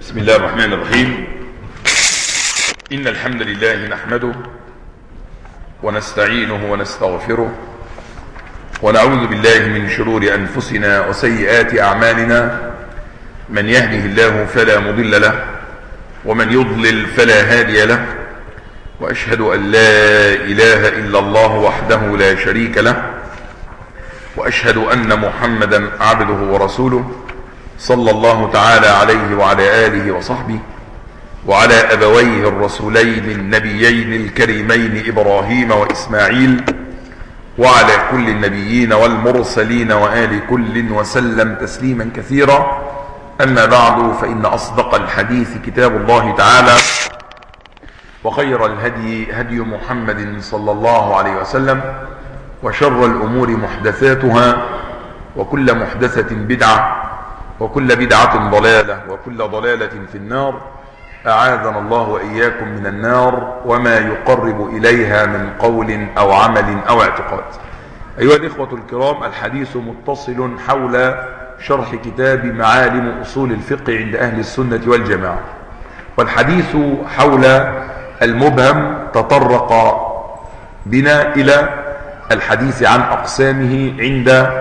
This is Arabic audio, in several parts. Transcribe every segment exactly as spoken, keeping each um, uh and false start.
بسم الله الرحمن الرحيم. إن الحمد لله نحمده ونستعينه ونستغفره ونعوذ بالله من شرور أنفسنا وسيئات أعمالنا. من يهده الله فلا مضل له ومن يضلل فلا هادي له، وأشهد أن لا إله إلا الله وحده لا شريك له، وأشهد أن محمدا عبده ورسوله صلى الله تعالى عليه وعلى آله وصحبه وعلى أبويه الرسولين النبيين الكريمين إبراهيم وإسماعيل وعلى كل النبيين والمرسلين وآل كل وسلم تسليما كثيرا. أما بعد، فإن أصدق الحديث كتاب الله تعالى، وخير الهدي هدي محمد صلى الله عليه وسلم، وشر الأمور محدثاتها، وكل محدثة بدعة، وكل بدعة ضلالة، وكل ضلالة في النار. أعاذنا الله وإياكم من النار وما يقرب إليها من قول أو عمل أو اعتقاد. أيها الإخوة الكرام، الحديث متصل حول شرح كتاب معالم أصول الفقه عند أهل السنة والجماعة، والحديث حول المبهم تطرق بنا إلى الحديث عن أقسامه عند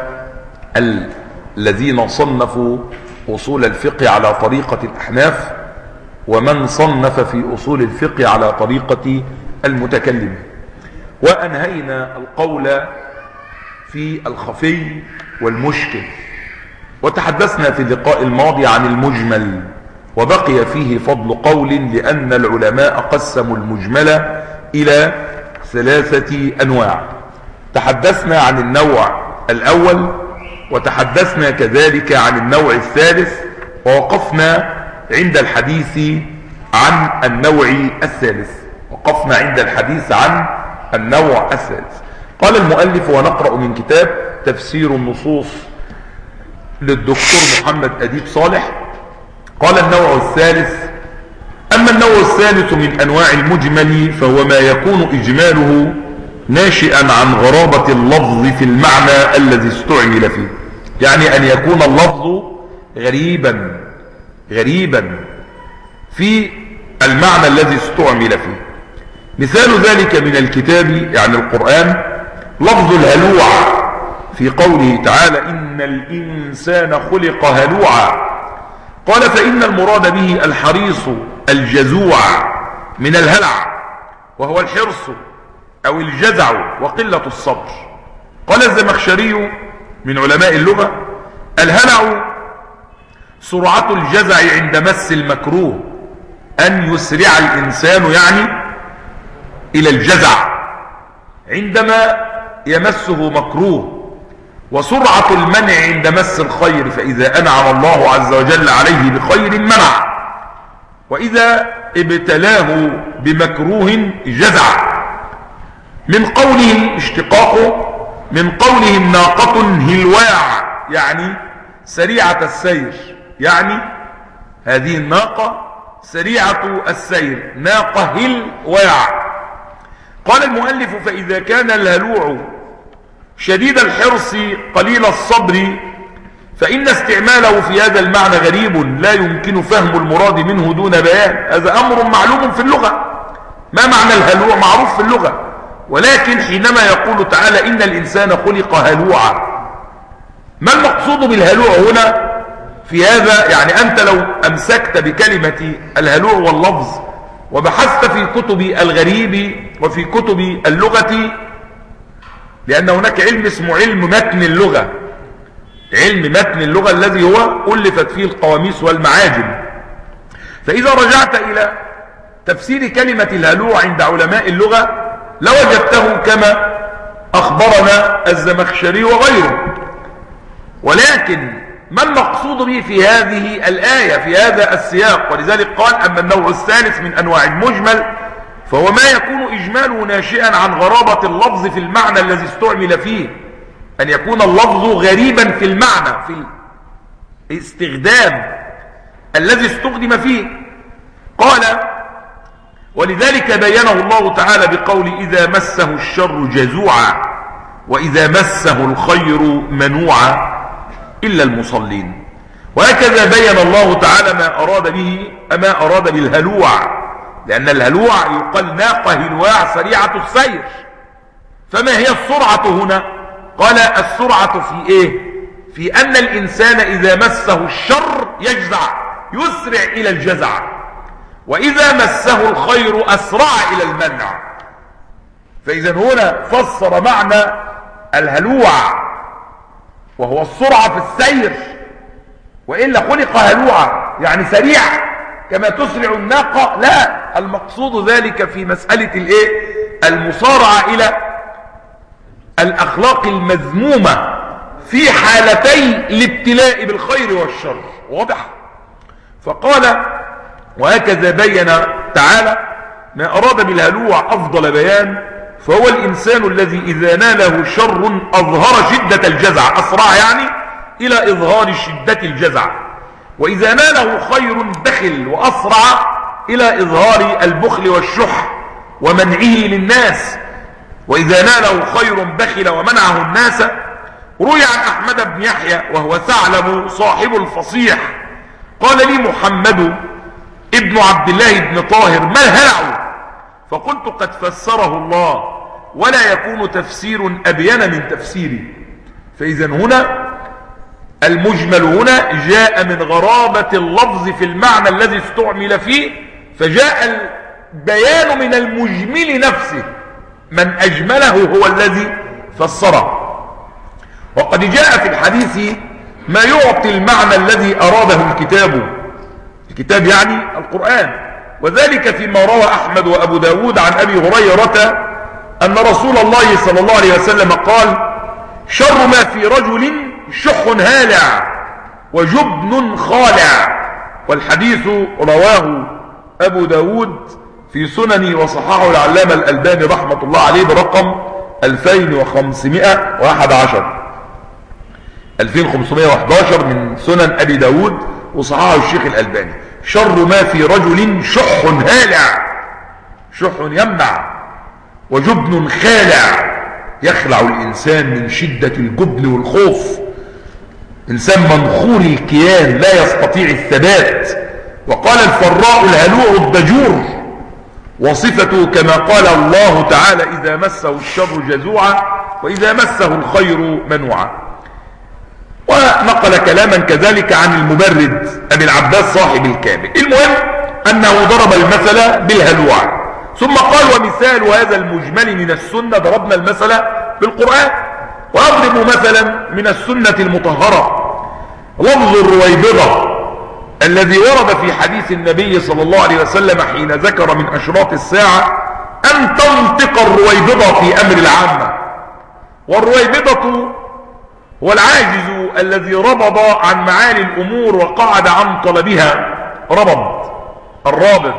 الذين صنفوا أصول الفقه على طريقة الأحناف، ومن صنف في أصول الفقه على طريقة المتكلم. وأنهينا القول في الخفي والمشكل، وتحدثنا في اللقاء الماضي عن المجمل، وبقي فيه فضل قول، لأن العلماء قسموا المجمل إلى ثلاثة أنواع. تحدثنا عن النوع الأول، وتحدثنا كذلك عن النوع الثالث، ووقفنا عند الحديث عن النوع الثالث وقفنا عند الحديث عن النوع الثالث. قال المؤلف، ونقرأ من كتاب تفسير النصوص للدكتور محمد أديب صالح، قال النوع الثالث: أما النوع الثالث من أنواع المجمل فهو ما يكون إجماله ناشئا عن غرابة اللفظ في المعنى الذي استعمل فيه، يعني أن يكون اللفظ غريبا غريبا في المعنى الذي استعمل فيه. مثال ذلك من الكتاب يعني القرآن لفظ الهلوع في قوله تعالى: إن الإنسان خلق هلوعا. قال: فإن المراد به الحريص الجزوع من الهلع، وهو الحرص أو الجزع وقلة الصبر. قال الزمخشري من علماء اللغة: الهلع سرعة الجزع عند مس المكروه، أن يسرع الإنسان يعني إلى الجزع عندما يمسه مكروه، وسرعة المنع عند مس الخير، فإذا أنعم الله عز وجل عليه بخير منع، وإذا ابتلاه بمكروه جزع. من قوله اشتقاقه من قولهم ناقة هلواع، يعني سريعة السير، يعني هذه الناقة سريعة السير، ناقة هلواع. قال المؤلف: فإذا كان الهلوع شديد الحرص قليل الصبر، فإن استعماله في هذا المعنى غريب لا يمكن فهم المراد منه دون بيان. هذا أمر معلوم في اللغة، ما معنى الهلوع معروف في اللغة، ولكن حينما يقول تعالى: إن الإنسان خلق هلوعا، ما المقصود بالهلوع هنا في هذا؟ يعني أنت لو أمسكت بكلمة الهلوع واللفظ وبحثت في كتب الغريب وفي كتب اللغة، لأن هناك علم اسمه علم متن اللغة، علم متن اللغة الذي هو ألفت فيه القواميس والمعاجم. فإذا رجعت إلى تفسير كلمة الهلوع عند علماء اللغة لوجدته كما أخبرنا الزمخشري وغيره. ولكن ما المقصود به في هذه الآية في هذا السياق؟ ولذلك قال: أما النوع الثالث من أنواع المجمل فهو ما يكون إجماله ناشئا عن غرابة اللفظ في المعنى الذي استعمل فيه، أن يكون اللفظ غريبا في المعنى، في الاستخدام الذي استخدم فيه. قال: ولذلك بينه الله تعالى بقول: إذا مسه الشر جزوعا، وإذا مسه الخير منوعا، إلا المصلين. وهكذا بين الله تعالى ما أراد به ما أراد بالهلوع، لأن الهلوع يقال ناقة هلواع سريعة السير. فما هي السرعة هنا؟ قال السرعة في إيه؟ في أن الإنسان إذا مسه الشر يجزع، يسرع إلى الجزع، وإذا مسه الخير أسرع إلى المنع. فإذا هنا فسر معنى الهلوع وهو السرعة في السير، وإلا خلق هلوعا يعني سريع كما تسرع الناقة، لا، المقصود ذلك في مسألة الايه؟ المصارعة إلى الأخلاق المذمومة في حالتي الابتلاء بالخير والشر. واضح؟ فقال وهكذا بين تعالى ما أراد بالهلوع أفضل بيان، فهو الإنسان الذي إذا ناله شر أظهر شدة الجزع، أسرع يعني إلى إظهار شدة الجزع، وإذا ناله خير بخل وأسرع إلى إظهار البخل والشح ومنعه للناس. وإذا ناله خير بخل ومنعه الناس. روي عن أحمد بن يحيى وهو ثعلب صاحب الفصيح قال لي محمد ابن عبد الله بن طاهر ما الهلع؟ فقلت قد فسره الله ولا يكون تفسير أبين من تفسيري. فإذا هنا المجمل هنا جاء من غرابة اللفظ في المعنى الذي استعمل فيه، فجاء البيان من المجمل نفسه، من أجمله هو الذي فسره. وقد جاء في الحديث ما يعطي المعنى الذي أراده الكتاب، الكتاب يعني القرآن، وذلك فيما روى أحمد وأبو داود عن أبي هريرة أن رسول الله صلى الله عليه وسلم قال شر ما في رجل شح هالع وجبن خالع. والحديث رواه أبو داود في سنن وصححه العلامة الألباني رحمة الله عليه برقم ألفين وخمسمائة وأحد عشر ألفين وخمسمائة وأحد عشر من سنن أبي داود وصححه الشيخ الألباني. شر ما في رجل شح هالع، شح يمنع، وجبن خالع يخلع الإنسان من شدة الجبن والخوف، إنسان منخور الكيان لا يستطيع الثبات. وقال الفراء الهلوع الضجور، وصفته كما قال الله تعالى إذا مسه الشر جزوعا وإذا مسه الخير منوعا. ونقل كلاما كذلك عن المبرد أبي العباس صاحب الكامل. المهم أنه ضرب المثل بالهلوع، ثم قال ومثال هذا المجمل من السنة ضربنا المثل بالقرآن، وأضرب مثلا من السنة المطهرة لفظ الرويبضة الذي ورد في حديث النبي صلى الله عليه وسلم حين ذكر من أشراط الساعة أن تنطق الرويبضة في أمر العامة. والرويبضة هو العاجز الذي ربض عن معالي الأمور وقعد عن طلبها. ربض الرابض.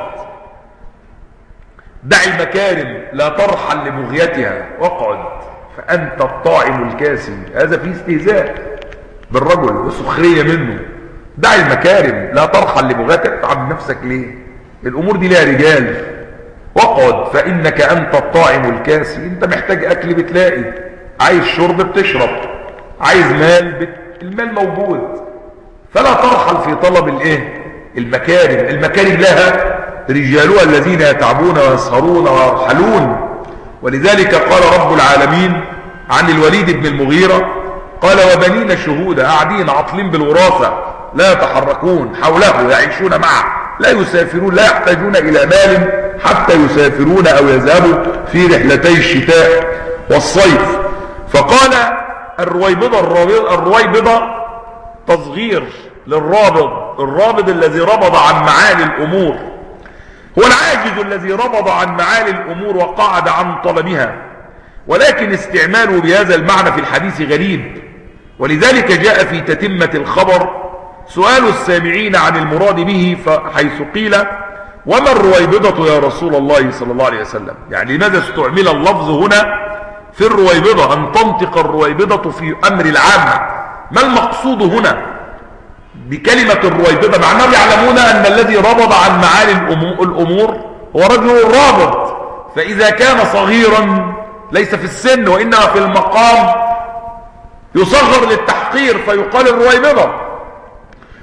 دع المكارم لا ترحل لبغيتها واقعد فأنت الطاعم الكاسي. هذا فيه استهزاء بالرجل وسخرية منه. دع المكارم لا ترحل لبغيتها، تعب نفسك ليه؟ الأمور دي لها رجال. واقعد فإنك أنت الطاعم الكاسي. انت محتاج أكل بتلاقي، عايز شرب بتشرب، عايز مال بت... المال موجود. فلا ترحل في طلب الايه؟ المكارم. المكارم لها رجالها الذين يتعبون ويسهرون ويرحلون. ولذلك قال رب العالمين عن الوليد بن المغيرة قال وبنين شهودا قاعدين عاطلين بالوراثة لا يتحركون حوله يعيشون معه لا يسافرون لا يحتاجون إلى مال حتى يسافرون أو يذهبوا في رحلتي الشتاء والصيف. فقال الرويبضة الرويبضة تصغير للرابض. الرابض الذي ربض عن معالي الأمور هو العاجز الذي ربض عن معالي الأمور وقعد عن طلبها. ولكن استعماله بهذا المعنى في الحديث غريب، ولذلك جاء في تتمة الخبر سؤال السامعين عن المراد به حيث قيل وما الرويبضة يا رسول الله صلى الله عليه وسلم. يعني لماذا استعمل اللفظ هنا في الرويبضة أن تنطق الرويبضة في أمر العامة؟ ما المقصود هنا بكلمة الرويبضة؟ مع أنهم يعلمون أن الذي ربض عن معالي الأمور هو رجل رابض، فإذا كان صغيرا ليس في السن وإنما في المقام يصغر للتحقير فيقال الرويبضة.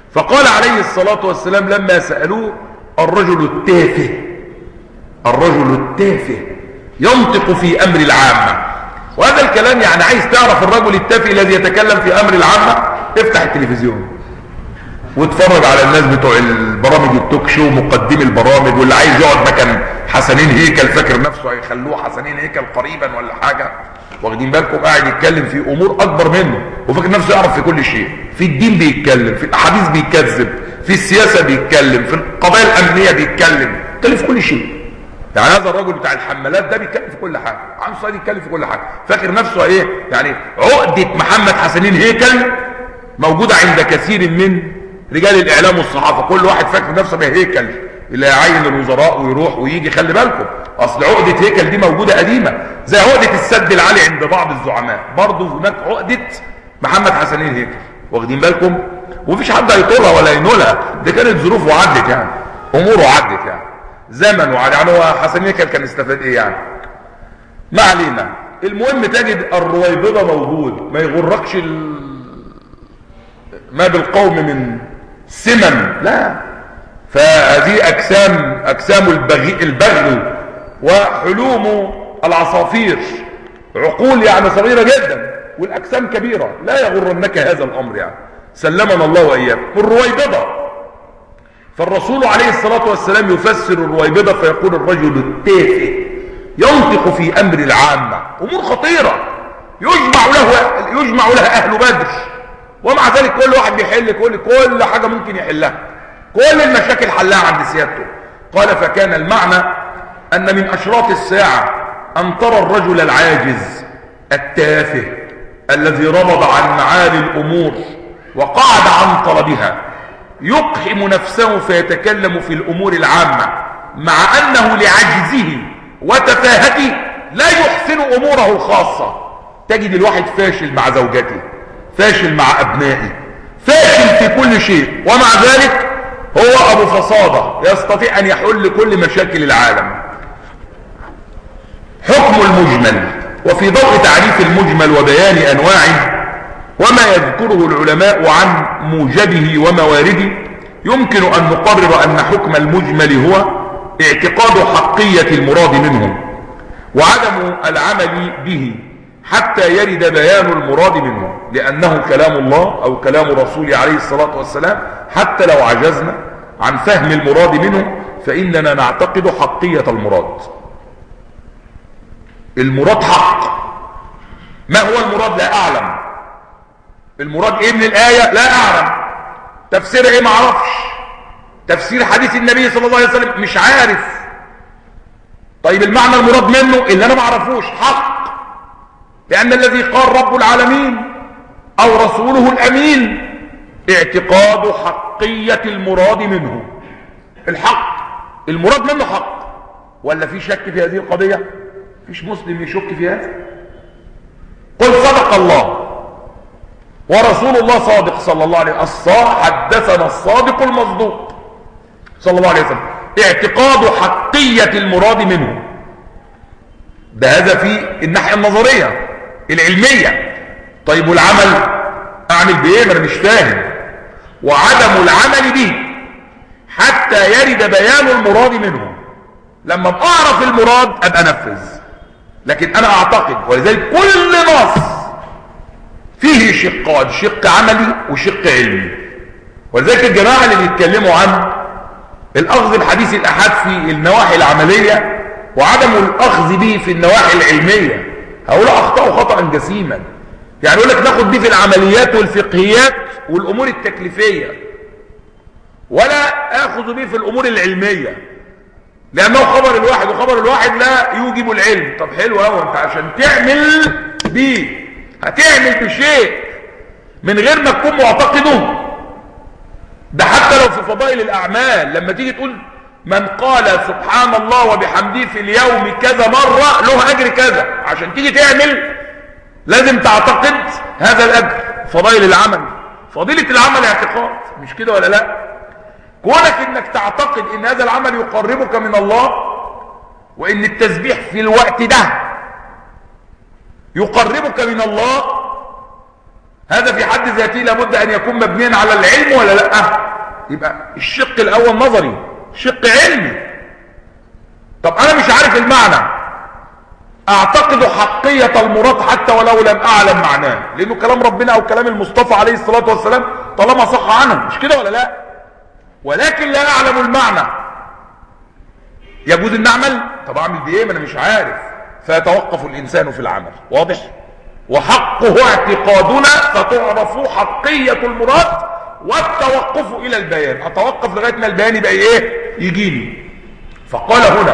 فقال عليه الصلاة والسلام لما سألوه: الرجل التافه الرجل التافه ينطق في أمر العامة. وهذا الكلام يعني عايز تعرف الرجل التافه الذي يتكلم في أمر العامة، افتح التلفزيون واتفرج على الناس بتوع البرامج التوك شو، مقدمي البرامج، واللي عايز يقعد مكان حسنين هيكل فاكر نفسه هيخلوه حسنين هيكل قريبا ولا حاجة، واخدين بالكم؟ قاعد يتكلم في امور اكبر منه وفاكر نفسه يعرف في كل شيء. في الدين بيتكلم، في الاحاديث بيكذب، في السياسة بيتكلم، في القضايا الامنية بيتكلم، بيتكلم في كل شيء. يعني هذا الرجل بتاع الحمالات ده بيتكلم في كل حاجة، عن صعيد يتكلم في كل حاجة، فاكر نفسه ايه يعني؟ عقدة محمد حسنين هيكل موجودة عند كثير من رجال الاعلام والصحافة. كل واحد فاكر نفسه بهيكل اللي يعين الوزراء ويروح ويجي. خلي بالكم، اصل عقدة هيكل دي موجودة قديمة، زي عقدة السد العالي عند بعض الزعماء، برضه هناك عقدة محمد حسنين هيكل، واخدين بالكم؟ ومفيش حد هيطولها ولا ينولها، دي كانت ظروفه وعدت، يعني اموره عدت، يعني زمن وعدت. يعني هو حسنين هيكل كان استفاد ايه يعني؟ ما علينا. المهم تجد الرويبضة موجود، ما يغرقش ال... ما بالقوم من سمن، لا. فهذه اجسام اجسام البغي البغل وحلوم العصافير، عقول يعني صغيرة جدا والاجسام كبيرة. لا يغرنك هذا الامر، يعني سلمنا الله واياكم. الرويبضة، فالرسول عليه الصلاة والسلام يفسر الرويبضة فيقول: الرجل التافه ينطق في امر العامة، امور خطيرة يجمع له يجمع لها اهل بدر، ومع ذلك كل واحد بيحل كل كل حاجة ممكن يحلها، كل المشاكل حلها عند سيادته. قال: فكان المعنى ان من اشراط الساعة ان ترى الرجل العاجز التافه الذي رمض عن معالي الامور وقعد عن طلبها يقحم نفسه فيتكلم في الامور العامة، مع انه لعجزه وتفاهته لا يحسن اموره الخاصة. تجد الواحد فاشل مع زوجته، فاشل مع ابنائه، فاشل في كل شيء، ومع ذلك هو ابو فصادة يستطيع ان يحل كل مشاكل العالم. حكم المجمل. وفي ضوء تعريف المجمل وبيان انواعه وما يذكره العلماء عن موجبه وموارده، يمكن ان نقرر ان حكم المجمل هو اعتقاد حقية المراد منه وعدم العمل به حتى يرد بيان المراد منه، لأنه كلام الله أو كلام رسوله عليه الصلاة والسلام. حتى لو عجزنا عن فهم المراد منه فإننا نعتقد حقية المراد. المراد حق. ما هو المراد؟ لا أعلم. المراد إيه من الآية؟ لا أعلم. تفسير إيه؟ ما أعرفش. تفسير حديث النبي صلى الله عليه وسلم مش عارف. طيب المعنى المراد منه اللي أنا ما أعرفوش حق، لأن الذي قال رب العالمين أو رسوله الأمين اعتقاد حقية المراد منه. الحق المراد منه حق، ولا في شك في هذه القضية؟ فيش مسلم يشك في هذا. قل صدق الله ورسول الله صادق صلى الله عليه وسلم، حدثنا الصادق المصدوق صلى الله عليه وسلم. اعتقاد حقية المراد منه، ده هذا في الناحية النظرية العلمية. طيب والعمل اعمل بايه؟ ما انا مش فاهم. وعدم العمل به حتى يرد بيان المراد منه. لما اعرف المراد ابقى انفذ، لكن انا اعتقد. ولذلك كل نص فيه شقان، شق عملي وشق علمي. ولذلك الجماعة اللي بيتكلموا عن الاخذ بحديث الاحاد في النواحي العملية وعدم الاخذ به في النواحي العلمية، هؤلاء اخطأوا خطأ جسيما. يعني يقول لك ناخد به في العمليات والفقهيات والامور التكليفية، ولا اخذ به في الامور العلمية، لانه خبر الواحد وخبر الواحد لا يوجب العلم. طب حلو قوي، انت عشان تعمل بيه هتعمل بشيء من غير ما تكون معتقده. ده حتى لو في فضائل الاعمال لما تيجي تقول من قال سبحان الله وبحمده في اليوم كذا مرة له اجر كذا، عشان تيجي تعمل لازم تعتقد هذا الاجر. فضائل العمل، فضيلة العمل اعتقاد، مش كده ولا لا؟ كونك انك تعتقد ان هذا العمل يقربك من الله، وان التسبيح في الوقت ده يقربك من الله، هذا في حد ذاته لابد أن يكون مبنيا على العلم ولا لا؟ يبقى الشق الأول نظري، شق علمي. طب أنا مش عارف المعنى، أعتقد حقية المراد حتى ولو لم أعلم معناه، لأنه كلام ربنا أو كلام المصطفى عليه الصلاة والسلام طالما صح عنه، مش كده ولا لا؟ ولكن لا أعلم المعنى، يجوز أن أعمل؟ طب أعمل بإيه؟ ما أنا مش عارف. فيتوقف الإنسان في العمل. واضح؟ وحقه اعتقادنا، فتعرف حقية المراد والتوقف إلى البيان. أتوقف لغاية ما البيان يبقى إيه؟ يجيني. فقال هنا: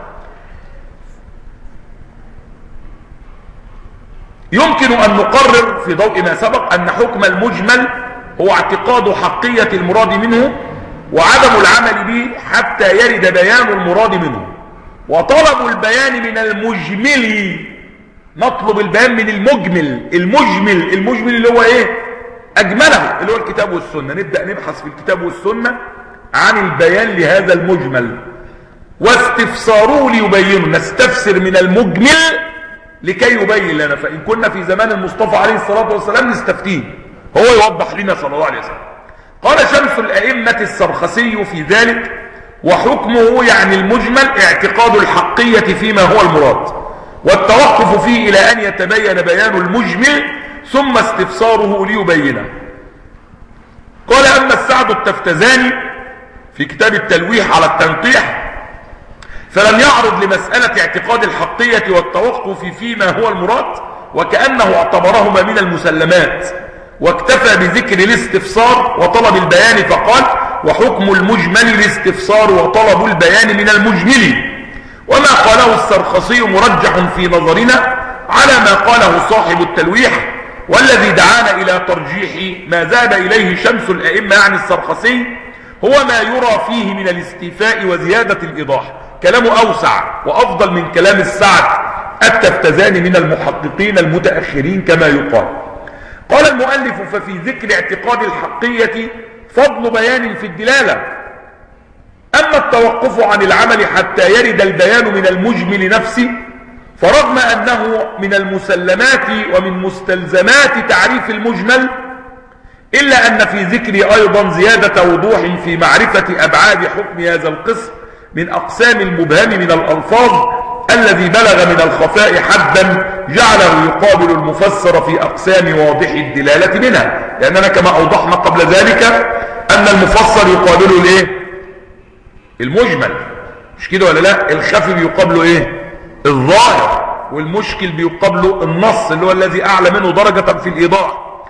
يمكن أن نقرر في ضوء ما سبق أن حكم المجمل هو اعتقاد حقية المراد منه وعدم العمل به حتى يرد بيان المراد منه، وطلب البيان من المجمل، نطلب البيان من المجمل. المجمل المجمل اللي هو ايه؟ اجمله، اللي هو الكتاب والسنة. نبدأ نبحث في الكتاب والسنة عن البيان لهذا المجمل، واستفساره ليبينه. نستفسر من المجمل لكي يبين لنا. فإن كنا في زمان المصطفى عليه الصلاة والسلام نستفتيه، هو يوضح لنا صلى الله عليه وسلم. قال شمس الأئمة السرخسي في ذلك: وحكمه يعني المجمل اعتقاد الحقية فيما هو المراد، والتوقف فيه إلى أن يتبين بيان المجمل ثم استفساره ليبينه. قال أما السعد التفتزاني في كتاب التلويح على التنقيح فلم يعرض لمسألة اعتقاد الحقية والتوقف فيما هو المراد، وكأنه اعتبرهما من المسلمات، واكتفى بذكر الاستفسار وطلب البيان، فقال: وحكم المجمل الاستفسار وطلب البيان من المجمل. وما قاله السرخسي مرجح في نظرنا على ما قاله صاحب التلويح، والذي دعانا إلى ترجيح ما ذهب إليه شمس الأئمة يعني السرخسي هو ما يرى فيه من الاستيفاء وزيادة الإيضاح. كلامه أوسع وأفضل من كلام السعد التفتزاني من المحققين المتأخرين كما يقال. قال المؤلف: ففي ذكر اعتقاد الحقية فضل بيان في الدلالة. أما التوقف عن العمل حتى يرد البيان من المجمل نفسه، فرغم أنه من المسلمات ومن مستلزمات تعريف المجمل، إلا أن في ذكر أيضا زيادة وضوح في معرفة أبعاد حكم هذا القسم من أقسام المبهم من الألفاظ الذي بلغ من الخفاء حدا جعله يقابل المفسر في أقسام واضح الدلالة منها. لأننا كما أوضحنا قبل ذلك أن المفسر يقابله الإيه؟ المجمل، مش كده ولا لا؟ الخفي بيقابله إيه؟ الظاهر، والمشكل بيقابله النص اللي هو الذي أعلى منه درجة في الإيضاح،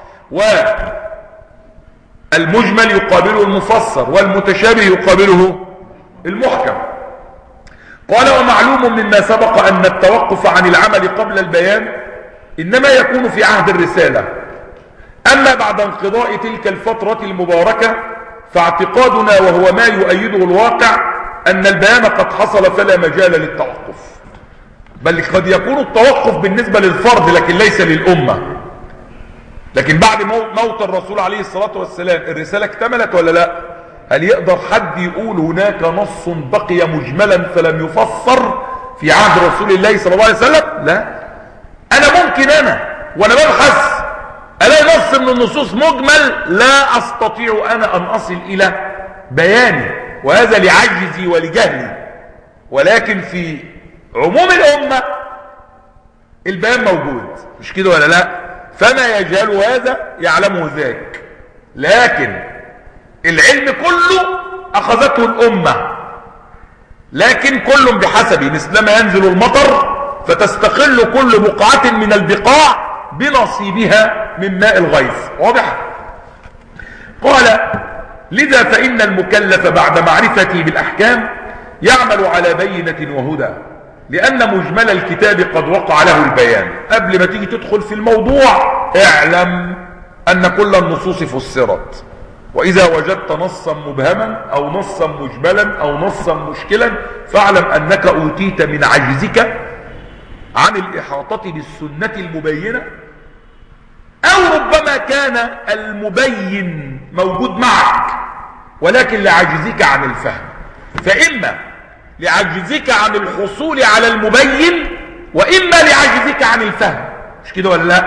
والمجمل يقابله المفسر، والمتشابه يقابله المحكم. قال: ومعلوم مما سبق أن التوقف عن العمل قبل البيان إنما يكون في عهد الرسالة. أما بعد انقضاء تلك الفترة المباركة فاعتقادنا، وهو ما يؤيده الواقع، أن البيان قد حصل فلا مجال للتوقف، بل قد يكون التوقف بالنسبة للفرد لكن ليس للأمة. لكن بعد موت الرسول عليه الصلاة والسلام الرسالة اكتملت ولا لا؟ هل يقدر حد يقول هناك نص بقي مجملا فلم يفسر في عهد رسول الله صلى الله عليه وسلم؟ لا. أنا ممكن أنا وأنا ببحث ألاقي نص من النصوص مجمل لا أستطيع أنا أن أصل إلى بياني، وهذا لعجزي ولجهلي. ولكن في عموم الأمة البيان موجود، مش كده ولا لا؟ فما يجهل هذا يعلمه ذاك. لكن العلم كله أخذته الأمة، لكن كل بحسبه. مثلما ينزل المطر فتستقل كل بقعة من البقاع بنصيبها من ماء الغيث. واضح؟ قال: لذا فإن المكلف بعد معرفته بالأحكام يعمل على بينة وهدى، لأن مجمل الكتاب قد وقع له البيان. قبل ما تيجي تدخل في الموضوع اعلم أن كل النصوص فسرت، وإذا وجدت نصا مبهما أو نصا مجملا أو نصا مشكلا فاعلم أنك أوتيت من عجزك عن الإحاطة بالسنة المبينة، أو ربما كان المبين موجود معك ولكن لعجزك عن الفهم. فإما لعجزك عن الحصول على المبين، وإما لعجزك عن الفهم، مش كده ولا لا؟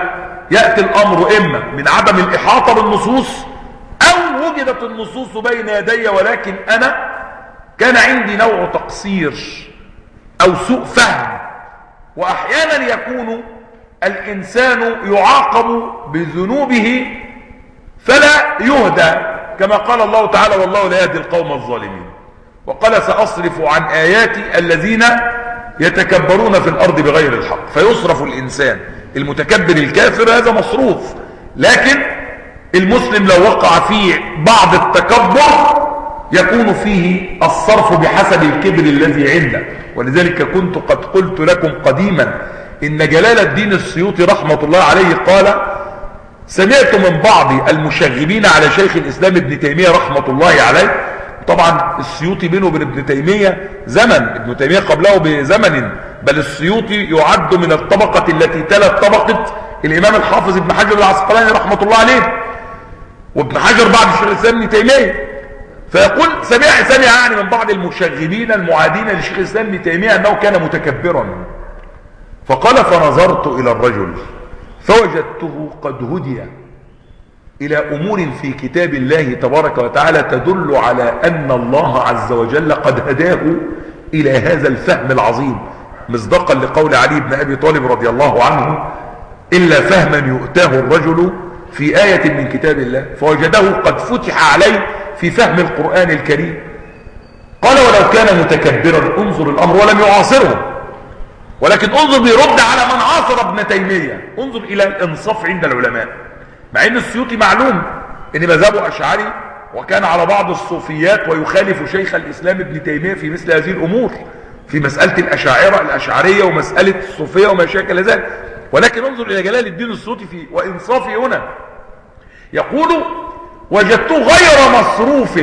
يأتي الأمر إما من عدم الإحاطة بالنصوص أو وجدت النصوص بين يدي ولكن أنا كان عندي نوع تقصير أو سوء فهم. وأحيانا يكون الإنسان يعاقب بذنوبه فلا يهدى، كما قال الله تعالى والله لا يهدي القوم الظالمين. وقال سأصرف عن آياتي الذين يتكبرون في الأرض بغير الحق، فيصرف الإنسان المتكبر الكافر هذا مصروف. لكن المسلم لو وقع فيه بعض التكبر يكون فيه الصرف بحسب الكبر الذي عنده. ولذلك كنت قد قلت لكم قديما إن جلال الدين السيوطي رحمة الله عليه قال: سمعت من بعض المشغبين على شيخ الإسلام ابن تيمية رحمة الله عليه، طبعا السيوطي بينه وبين ابن تيمية زمن، ابن تيمية قبله بزمن، بل السيوطي يعد من الطبقة التي تلت طبقة الإمام الحافظ ابن حجر العسقلاني رحمة الله عليه، وابن حجر بعد شيخ الإسلام ابن تيمية. فيقول سمع سمع يعني من بعض المشغبين المعادين لشيخ الإسلام ابن تيمية أنه كان متكبرا. فقال: فنظرت إلى الرجل فوجدته قد هدي إلى أمور في كتاب الله تبارك وتعالى تدل على أن الله عز وجل قد هداه إلى هذا الفهم العظيم، مصداقا لقول علي بن أبي طالب رضي الله عنه: إلا فهما يؤتاه الرجل في آية من كتاب الله، فوجده قد فتح عليه في فهم القرآن الكريم. قال: ولو كان متكبرا انظر الأمر، ولم يعاصره، ولكن انظر بيرد على من عاصر ابن تيمية، انظر إلى الإنصاف عند العلماء. مع ان السيوطي معلوم ان مذهبه أشعري وكان على بعض الصوفيات ويخالف شيخ الإسلام ابن تيمية في مثل هذه الأمور، في مسألة الأشاعرة الأشعرية ومسألة الصوفية وما شاكل ذلك. ولكن انظر إلى جلال الدين السيوطي في وإنصافه هنا، يقول: وجدته غير مصروف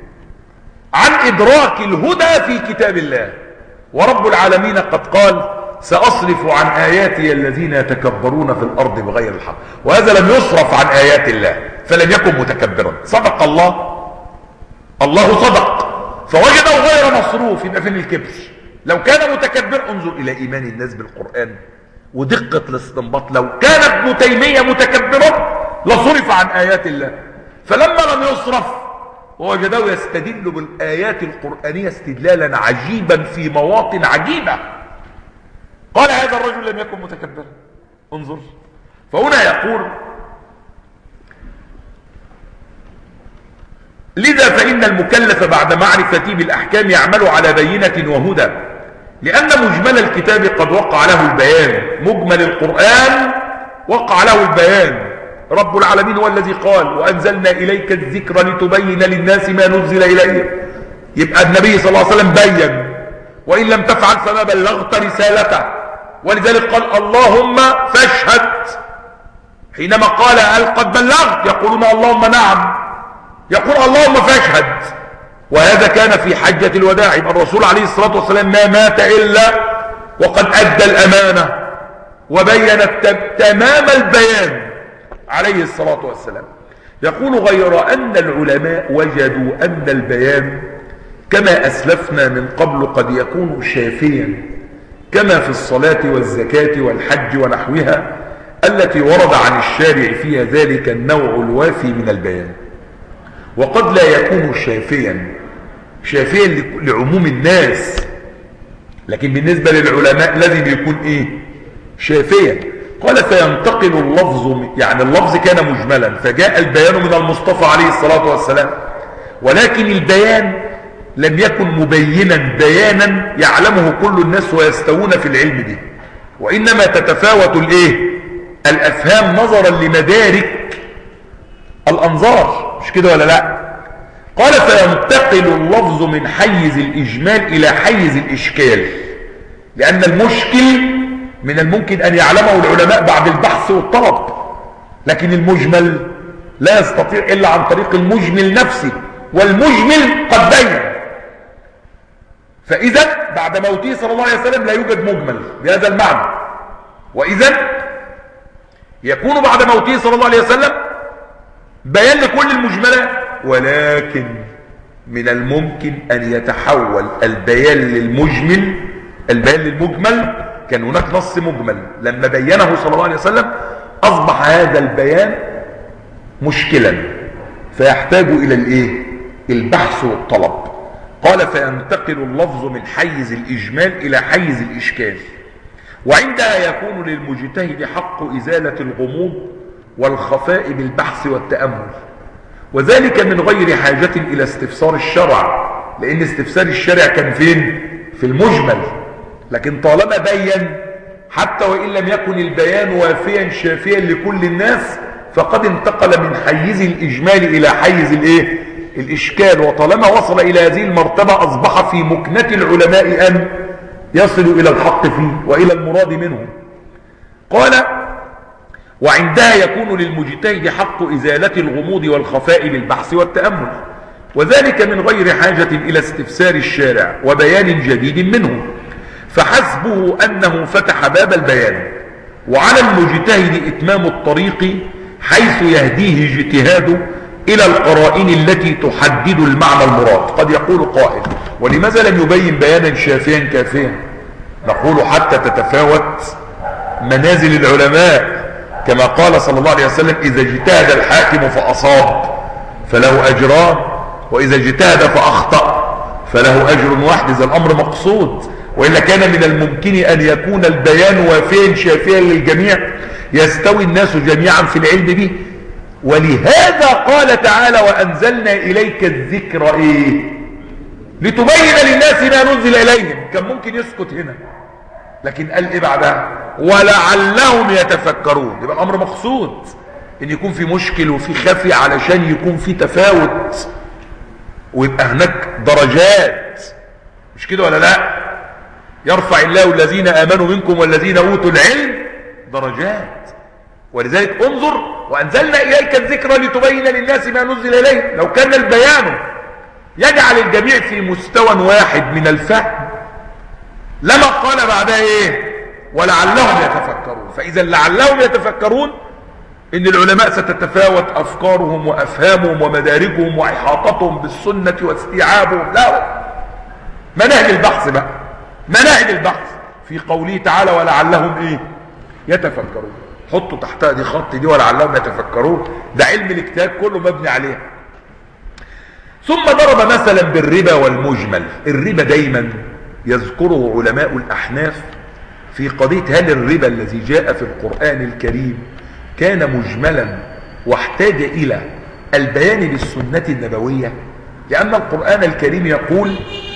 عن إدراك الهدى في كتاب الله، ورب العالمين قد قال: سأصرف عن آياتي الذين يتكبرون في الأرض بغير الحق. وهذا لم يصرف عن آيات الله فلم يكن متكبرا. صدق الله، الله صدق، فوجده غير مصروف، يبقى فين الكبر؟ لو كان متكبر انظر إلى إيمان الناس بالقرآن ودقة الاستنباط. لو كان ابن تيمية متكبرا لصرف عن آيات الله، فلما لم يصرف ووجده يستدل بالآيات القرآنية استدلالا عجيبا في مواطن عجيبة، قال: هذا الرجل لم يكن متكبرا. انظر، فهنا يقول: لذا فإن المكلف بعد معرفته بالأحكام يعمل على بينة وهدى، لأن مجمل الكتاب قد وقع له البيان، مجمل القرآن وقع له البيان. رب العالمين هو الذي قال: وأنزلنا إليك الذكر لتبين للناس ما نزل إليه. يبقى النبي صلى الله عليه وسلم بين، وإن لم تفعل فما بلغت رسالته. ولذلك قال: اللهم فاشهد. حينما قال: هل قد بلغت؟ يقولون: اللهم نعم. يقول: اللهم فاشهد. وهذا كان في حجة الوداع. الرسول عليه الصلاة والسلام ما مات إلا وقد أدى الأمانة وبين تمام البيان عليه الصلاة والسلام. يقول: غير أن العلماء وجدوا أن البيان كما أسلفنا من قبل قد يكون شافيا، كما في الصلاة والزكاة والحج ونحوها التي ورد عن الشارع فيها ذلك النوع الوافي من البيان، وقد لا يكون شافيا شافيا لعموم الناس، لكن بالنسبة للعلماء لازم يكون ايه؟ شافيا. قال: فينتقل اللفظ، يعني اللفظ كان مجملا فجاء البيان من المصطفى عليه الصلاة والسلام، ولكن البيان لم يكن مبينا بيانا يعلمه كل الناس ويستوون في العلم به، وإنما تتفاوت الايه؟ الأفهام نظرا لمدارك الأنظار، مش كده ولا لا؟ قال: فينتقل اللفظ من حيز الإجمال إلى حيز الإشكال، لأن المشكل من الممكن أن يعلمه العلماء بعد البحث والطلب، لكن المجمل لا يستطيع إلا عن طريق المجمل نفسه، والمجمل قد بين. فإذا بعد موته صلى الله عليه وسلم لا يوجد مجمل بهذا المعنى، وإذا يكون بعد موته صلى الله عليه وسلم بيان لكل المجملات، ولكن من الممكن أن يتحول البيان للمجمل البيان للمجمل. كان هناك نص مجمل لما بينه صلى الله عليه وسلم أصبح هذا البيان مشكلا فيحتاج إلى الإيه؟ البحث والطلب. قال فينتقل اللفظ من حيز الإجمال إلى حيز الإشكال، وعندها يكون للمجتهد حق إزالة الغموض والخفاء بالبحث والتأمل، وذلك من غير حاجة إلى استفسار الشرع، لأن استفسار الشرع كان فين؟ في المجمل. لكن طالما بين حتى وإن لم يكن البيان وافيا شافيا لكل الناس فقد انتقل من حيز الإجمال إلى حيز الإيه؟ الإشكال. وطالما وصل إلى هذه المرتبة أصبح في مكنة العلماء أن يصلوا إلى الحق فيه وإلى المراد منه. قال وعندها يكون للمجتهد حق إزالة الغموض والخفاء بالبحث والتأمل، وذلك من غير حاجة إلى استفسار الشارع وبيان جديد منه، فحسبه أنه فتح باب البيان، وعلى المجتهد إتمام الطريق حيث يهديه اجتهاده إلى القرائن التي تحدد المعنى المراد. قد يقول قائل ولماذا لم يبين بيانا شافيا كافيا؟ نقول حتى تتفاوت منازل العلماء، كما قال صلى الله عليه وسلم إذا اجتهد الحاكم فأصاب فله أجران، وإذا اجتهد فأخطأ فله أجر واحد، إذا الأمر مقصود. وإلا كان من الممكن أن يكون البيان وافيا شافيا للجميع يستوي الناس جميعا في العلم به. ولهذا قال تعالى وأنزلنا إليك الذكر إيه؟ لتبين للناس ما نزل إليهم. كان ممكن يسكت هنا، لكن قال إيه بعدها؟ ولعلهم يتفكرون. يبقى الأمر مقصود إن يكون في مشكل وفي خفي علشان يكون في تفاوت ويبقى هناك درجات، مش كده ولا لا؟ يرفع الله الذين آمنوا منكم والذين أوتوا العلم درجات. ولذلك انظر وأنزلنا إليك الذكر لتبين للناس ما نزل إليه. لو كان البيان يجعل الجميع في مستوى واحد من الفهم لما قال بعدها إيه؟ ولعلهم يتفكرون. فإذا لعلهم يتفكرون إن العلماء ستتفاوت أفكارهم وأفهامهم ومداركهم وإحاطتهم بالسنة واستيعابهم. لا، مناهج البحث بقى، مناهج البحث في قوله تعالى ولعلهم إيه؟ يتفكرون. حطوا تحتها دي خط دي ولعلهم يتفكرون، ده علم الكتاب كله مبني عليها. ثم ضرب مثلا بالربا والمجمل. الربا دايما يذكره علماء الأحناف في قضية هل الربا الذي جاء في القرآن الكريم كان مجملا واحتاج إلى البيان بالسنة النبوية، لأن القرآن الكريم يقول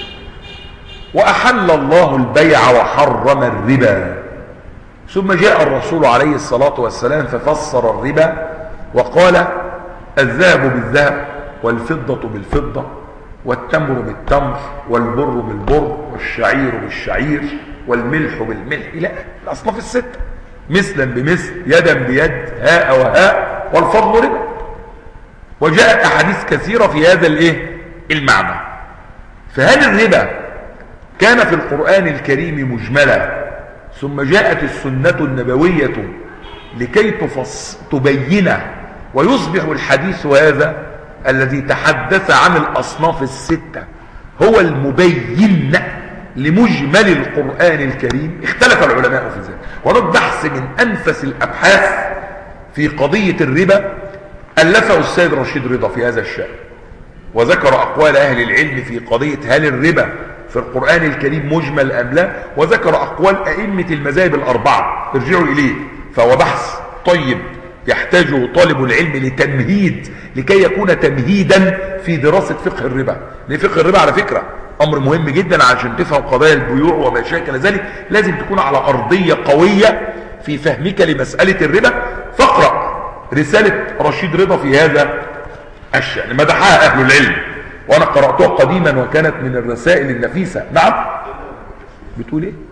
وأحل الله البيع وحرم الربا، ثم جاء الرسول عليه الصلاة والسلام ففسر الربا وقال الذهب بالذهب والفضة بالفضة والتمر بالتمر والبر بالبر والشعير بالشعير والملح بالملح إلى الأصناف الستة، مثلا بمثل يدا بيد هاء وهاء والفضل ربا. وجاءت أحاديث كثيرة في هذا الايه المعنى. فهل الربا كان في القرآن الكريم مجملا ثم جاءت السنة النبوية لكي تفص تبينه ويصبح الحديث هذا الذي تحدث عن الأصناف الستة هو المبين لمجمل القرآن الكريم؟ اختلف العلماء في ذلك. وهناك بحث من أنفس الأبحاث في قضية الربا ألفه السيد رشيد رضا في هذا الشأن، وذكر أقوال أهل العلم في قضية هل الربا في القرآن الكريم مجمل أم لا، وذكر أقوال أئمة المذاهب الأربعة، ارجعوا إليه. فهو بحث طيب يحتاجه طالب العلم لتمهيد، لكي يكون تمهيدا في دراسة فقه الربا. لأن فقه الربا على فكرة أمر مهم جدا عشان تفهم قضايا البيوع وما شاكل ذلك، لازم تكون على أرضية قوية في فهمك لمسألة الربا. فاقرأ رسالة رشيد رضا في هذا الشأن، مدحها أهل العلم، وأنا قرأتها قديما وكانت من الرسائل النفيسة. نعم بتقول إيه؟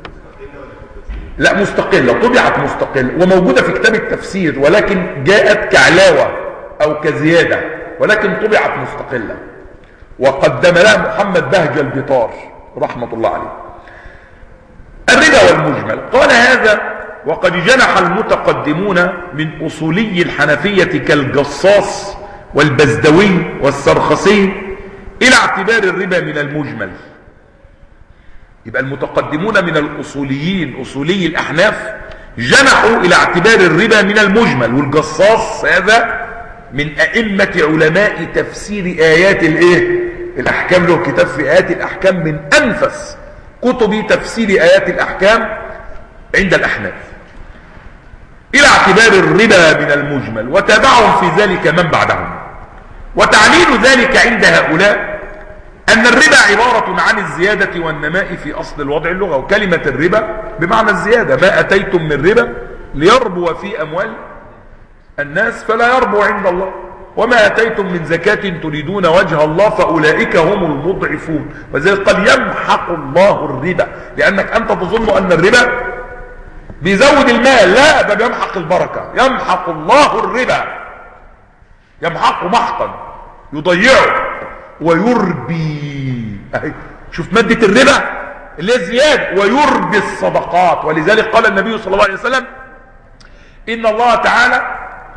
لا مستقلة، طبعت مستقلة وموجودة في كتاب التفسير، ولكن جاءت كعلاوة أو كزيادة، ولكن طبعت مستقلة وقدم لها محمد بهجة البطار رحمة الله عليه. الربا والمجمل. قال هذا وقد جنح المتقدمون من أصولي الحنفية كالجصاص والبزدوي والسرخسي إلى اعتبار الربا من المجمل. يبقى المتقدمون من الأصوليين أصولي الأحناف جنحوا إلى اعتبار الربا من المجمل، والجصاص هذا من أئمة علماء تفسير آيات الإيه؟ الأحكام، له كتاب في آيات الأحكام من أنفس كتب تفسير آيات الأحكام عند الأحناف، إلى اعتبار الربا من المجمل، وتابعهم في ذلك من بعدهم. وتعليل ذلك عند هؤلاء أن الربا عبارة عن الزيادة والنماء في أصل الوضع اللغة، وكلمة الربا بمعنى الزيادة، ما أتيتم من ربا ليربو في أموال الناس فلا يربو عند الله، وما أتيتم من زكاة تريدون وجه الله فأولئك هم المضعفون. وذلك قال يمحق الله الربا، لأنك أنت تظن أن الربا بيزود المال، لا، ده بيمحق البركة. يمحق الله الربا، يمحقه محقا، يضيعه ويربي. شوف مادة الربا اللي هي زيادة، ويربي الصدقات. ولذلك قال النبي صلى الله عليه وسلم إن الله تعالى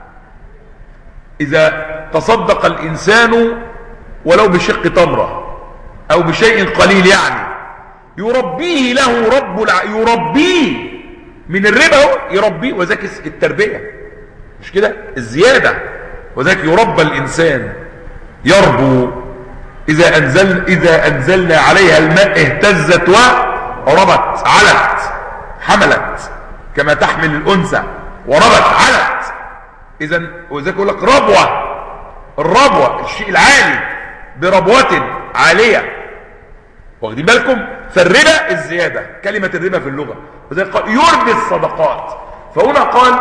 إذا تصدق الإنسان ولو بشق تمرة أو بشيء قليل يعني يربيه له رب الع... يربيه من الربا، يربيه. وذاك التربية مش كده، الزيادة. وذاك يربى الإنسان، يربو. إذا أنزل إذا أنزلنا عليها الماء اهتزت وربت، علت، حملت كما تحمل الأنثى، وربت، علت. إذا وذاك يقول لك ربوة، الربوة الشيء العالي بربوة عالية، واخدين بالكم؟ فالربا الزيادة، كلمة الربا في اللغة. وذلك قال يربي الصدقات. فهنا قال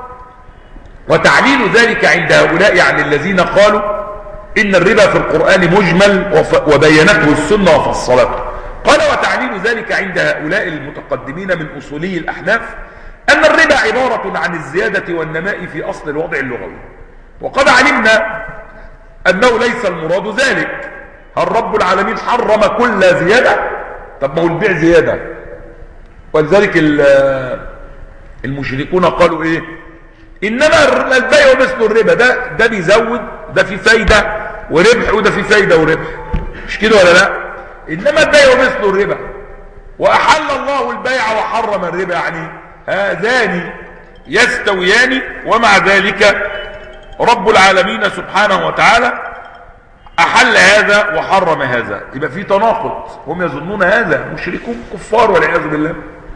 وتعليل ذلك عند هؤلاء يعني الذين قالوا إن الربا في القرآن مجمل وبينته السنة وفصلته. قال وتعليل ذلك عند هؤلاء المتقدمين من أصولي الأحناف أن الربا عبارة عن الزيادة والنماء في أصل الوضع اللغوي. وقد علمنا أنه ليس المراد ذلك. هل رب العالمين حرم كل زيادة؟ طب ما هو البيع زيادة. ولذلك المشركون قالوا إيه؟ إنما البيع مثل الربا، ده ده بيزود، ده في فايدة وربح، وده في فايدة وربح، مش كده ولا لا؟ إنما البيع مثل الربا، وأحل الله البيع وحرم الربا، يعني هذان يستويان. ومع ذلك رب العالمين سبحانه وتعالى أحل هذا وحرم هذا، يبقى في تناقض. هم يظنون هذا، مشركون كفار والعياذ بالله.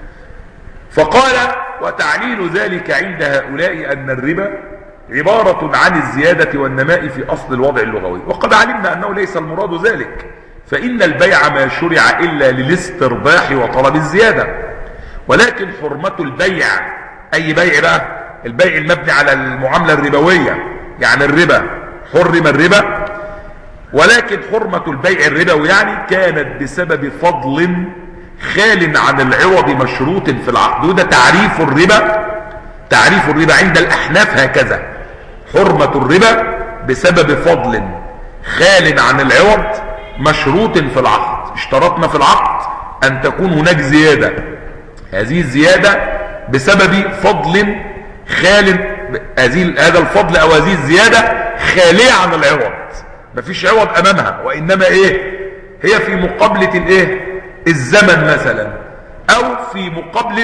فقال وتعليل ذلك عند هؤلاء أن الربا عبارة عن الزيادة والنماء في أصل الوضع اللغوي. وقد علمنا أنه ليس المراد ذلك، فإن البيع ما شرع إلا للاسترباح وطلب الزيادة. ولكن حرمة البيع، أي بيع بقى؟ البيع المبني على المعاملة الربوية، يعني الربا، حرم الربا. ولكن حرمة البيع الربوي يعني كانت بسبب فضل خال عن العوض مشروط في العقد. وده تعريف الربا، تعريف الربا عند الأحناف هكذا: حرمة الربا بسبب فضل خال عن العوض مشروط في العقد. اشترطنا في العقد أن تكون هناك زيادة، هذه الزيادة بسبب فضل خال، هذه هذا الفضل أو هذه الزيادة خالية عن العوض، مفيش عوض أمامها، وإنما إيه؟ هي في مقابلة الإيه؟ الزمن مثلا، أو في مقابلة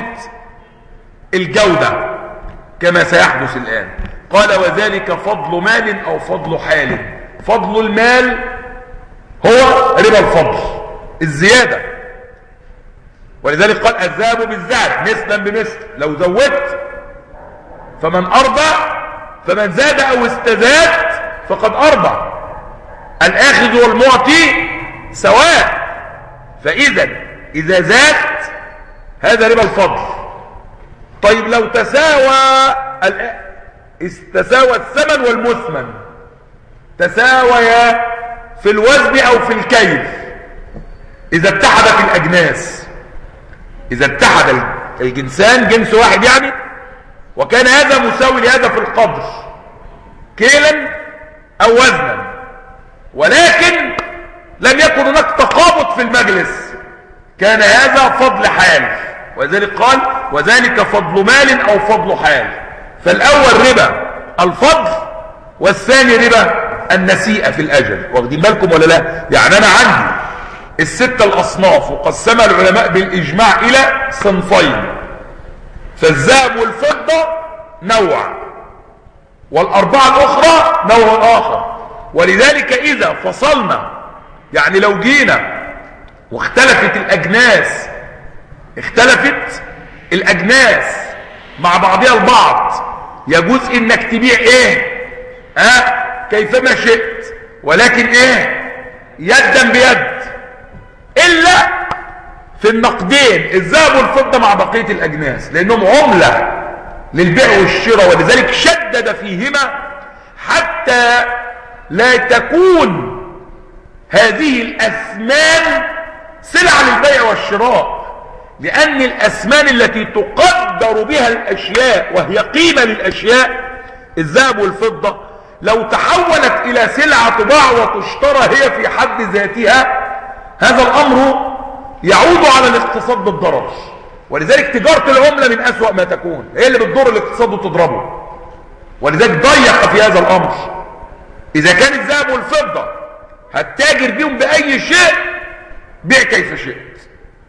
الجودة كما سيحدث الآن. قال وذلك فضل مال أو فضل حال. فضل المال هو ربا الفضل، الزيادة. ولذلك قال الذهب بالذهب مثلا بمثل، لو زودت فمن أربى، فمن زاد أو استزاد فقد أربى. الآخذ والمعطي سواء. فإذا إذا زاد هذا ربا الفضل. طيب لو تساوى تساوى الثمن والمثمن، تساويا في الوزن أو في الكيل، إذا اتحدت الأجناس، إذا اتحد الجنسان، جنس واحد يعني، وكان هذا مساوي لهذا في القدر كيلا أو وزنا، ولكن لم يكن هناك تقابض في المجلس، كان هذا فضل حال. وذلك قال وذلك فضل مال أو فضل حال. فالأول ربا الفضل، والثاني ربا النسيئة في الأجل. واخدين بالكم ولا لا؟ يعني أنا عندي الستة الأصناف، وقسمها العلماء بالإجماع إلى صنفين: فالذهب والفضة نوع، والأربعة الأخرى نوع آخر. ولذلك إذا فصلنا، يعني لو جينا واختلفت الأجناس اختلفت الأجناس مع بعضها البعض، يجوز إنك تبيع إيه ها كيفما شئت، ولكن إيه يدا بيد، إلا في النقدين الذهب والفضة مع بقية الأجناس، لأنهم عملة للبيع والشراء، ولذلك شدد فيهما حتى لا تكون هذه الأثمان سلعة للبيع والشراء، لأن الأثمان التي تقدر بها الأشياء وهي قيمة للأشياء الذهب والفضة لو تحولت إلى سلعة تباع وتشترى هي في حد ذاتها، هذا الأمر يعود على الاقتصاد بالضرر. ولذلك تجارة العملة من أسوأ ما تكون، هي اللي بتضر الاقتصاد وتضربه. ولذلك ضيق في هذا الأمر. إذا كان الذهب والفضة هتتاجر بيهم بأي شيء، بيع كيف شئت،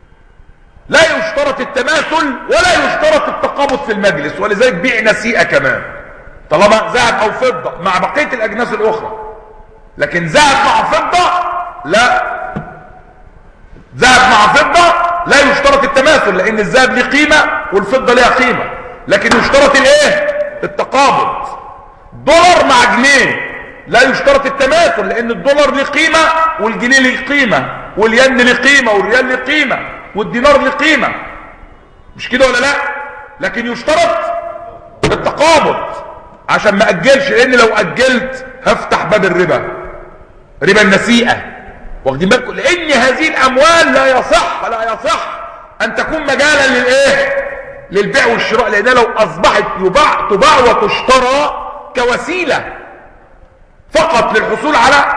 لا يشترط التماثل ولا يشترط التقابض في المجلس. ولذلك بيع نسيئة كمان طالما ذهب أو فضة مع بقية الأجناس الأخرى. لكن ذهب مع فضة لا، ذهب مع فضة لا يشترط التماثل، لأن الذهب له قيمة والفضة لها قيمة، لكن يشترط الايه التقابض. دولار مع جنيه لا يشترط التماثل، لأن الدولار له قيمة والجنيه له قيمة والين له قيمة والريال له قيمة والدينار له قيمة، مش كده ولا لا؟ لكن يشترط التقابض عشان ما أجلش، لأن لو أجلت هفتح باب الربا، ربا النسيئة، واخدين بالكم؟ لأن هذه الأموال لا يصح لا يصح أن تكون مجالا للإيه؟ للبيع والشراء، لأنها لو أصبحت يباع تباع وتشترى كوسيلة فقط للحصول على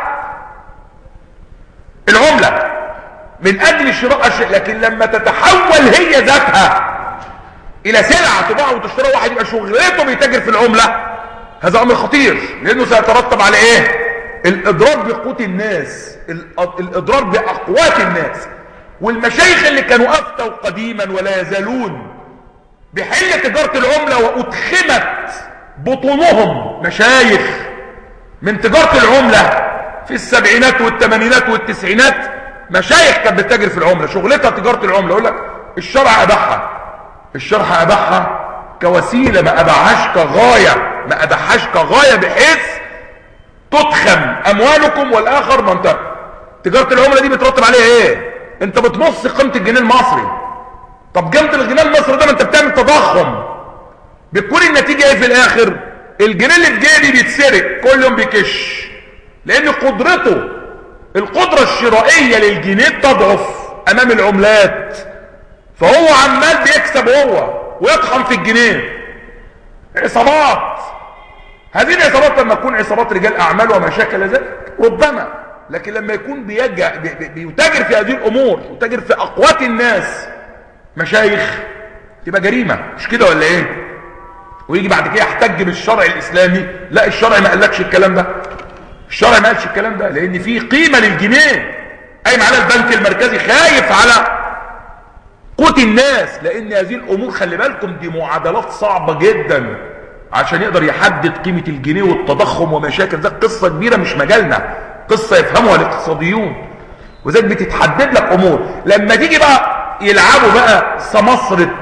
العملة من أجل شراء الشيء، لكن لما تتحول هي ذاتها إلى سلعة تباع وتشترى، واحد يبقى شغلته بيتاجر في العملة، هذا أمر خطير، لأنه سيترتب على إيه؟ الإضرار بقوت الناس، الإضرار بأقوات الناس. والمشايخ اللي كانوا أفتوا قديما ولا يزالون بحل تجارة العملة وأدخمت بطونهم مشايخ من تجارة العملة في السبعينات والثمانينات والتسعينات، مشايخ كانت بتتاجر في العملة، شغلتها تجارة العملة. يقول لك الشرع أباحها، الشرع أباحها كوسيلة، ما أباحهاش كغاية، ما أباحهاش كغاية بحيث تضخم أموالكم والآخر منتهى. تجارة العملة دي بترتب عليها إيه؟ أنت بتمص قيمة الجنيه المصري. طب قيمة الجنيه المصري ده ما أنت بتعمل تضخم، بتكون النتيجة إيه في الآخر؟ الجنيه اللي في جيبي بيتسرق كل يوم بيكش، لأن قدرته القدرة الشرائية للجنيه تضعف أمام العملات، فهو عمال بيكسب هو ويطحن في الجنيه. عصابات، هذه العصابات لما تكون عصابات رجال أعمال وما شاكل ذلك ربما، لكن لما يكون بيجع بيتاجر في هذه الأمور وتاجر في أقوات الناس مشايخ، تبقى جريمة، مش كده ولا إيه؟ ويجي بعد كده يحتج بالشرع الإسلامي، لا الشرع ما قالكش الكلام ده، الشرع ما قالش الكلام ده، لأن في قيمة للجنيه قايم على البنك المركزي، خايف على قوت الناس، لأن هذه الأمور خلي بالكم دي معادلات صعبة جدا عشان يقدر يحدد قيمة الجنيه والتضخم ومشاكل. ده قصة كبيرة مش مجالنا، قصة يفهمها الاقتصاديون، وذلك بتتحدد لك أمور. لما تيجي بقى يلعبوا بقى سمسرة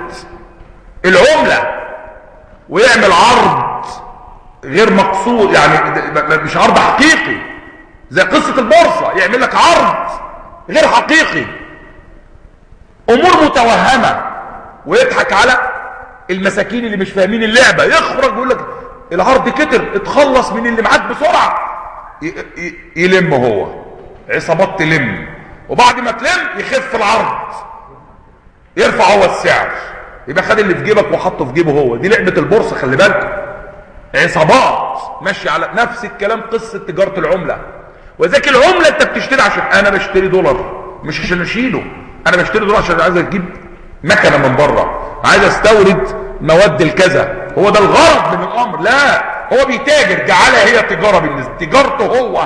العملة ويعمل عرض غير مقصود، يعني مش عرض حقيقي زي قصة البورصة، يعمل لك عرض غير حقيقي، أمور متوهمة، ويضحك على المساكين اللي مش فاهمين اللعبة، يخرج ويقول لك العرض كتر اتخلص من اللي معاك بسرعة، يلم هو عصابات تلم، وبعد ما تلم يخف العرض يرفع هو السعر، يبقى خد اللي في جيبك وحطه في جيبه هو. دي لعبة البورصة خلي بالكم، عصابات ماشي على نفس الكلام. قصة تجارة العملة، وذاك العملة انت بتشتري عشان انا بشتري دولار مش عشان اشيله، انا بشتري دولار عشان عايز اجيب مكنة من بره، عايز استورد مواد الكذا، هو ده الغرض من الامر. لا، هو بيتاجر، جعلها هي تجارة بالنسبة تجارته هو،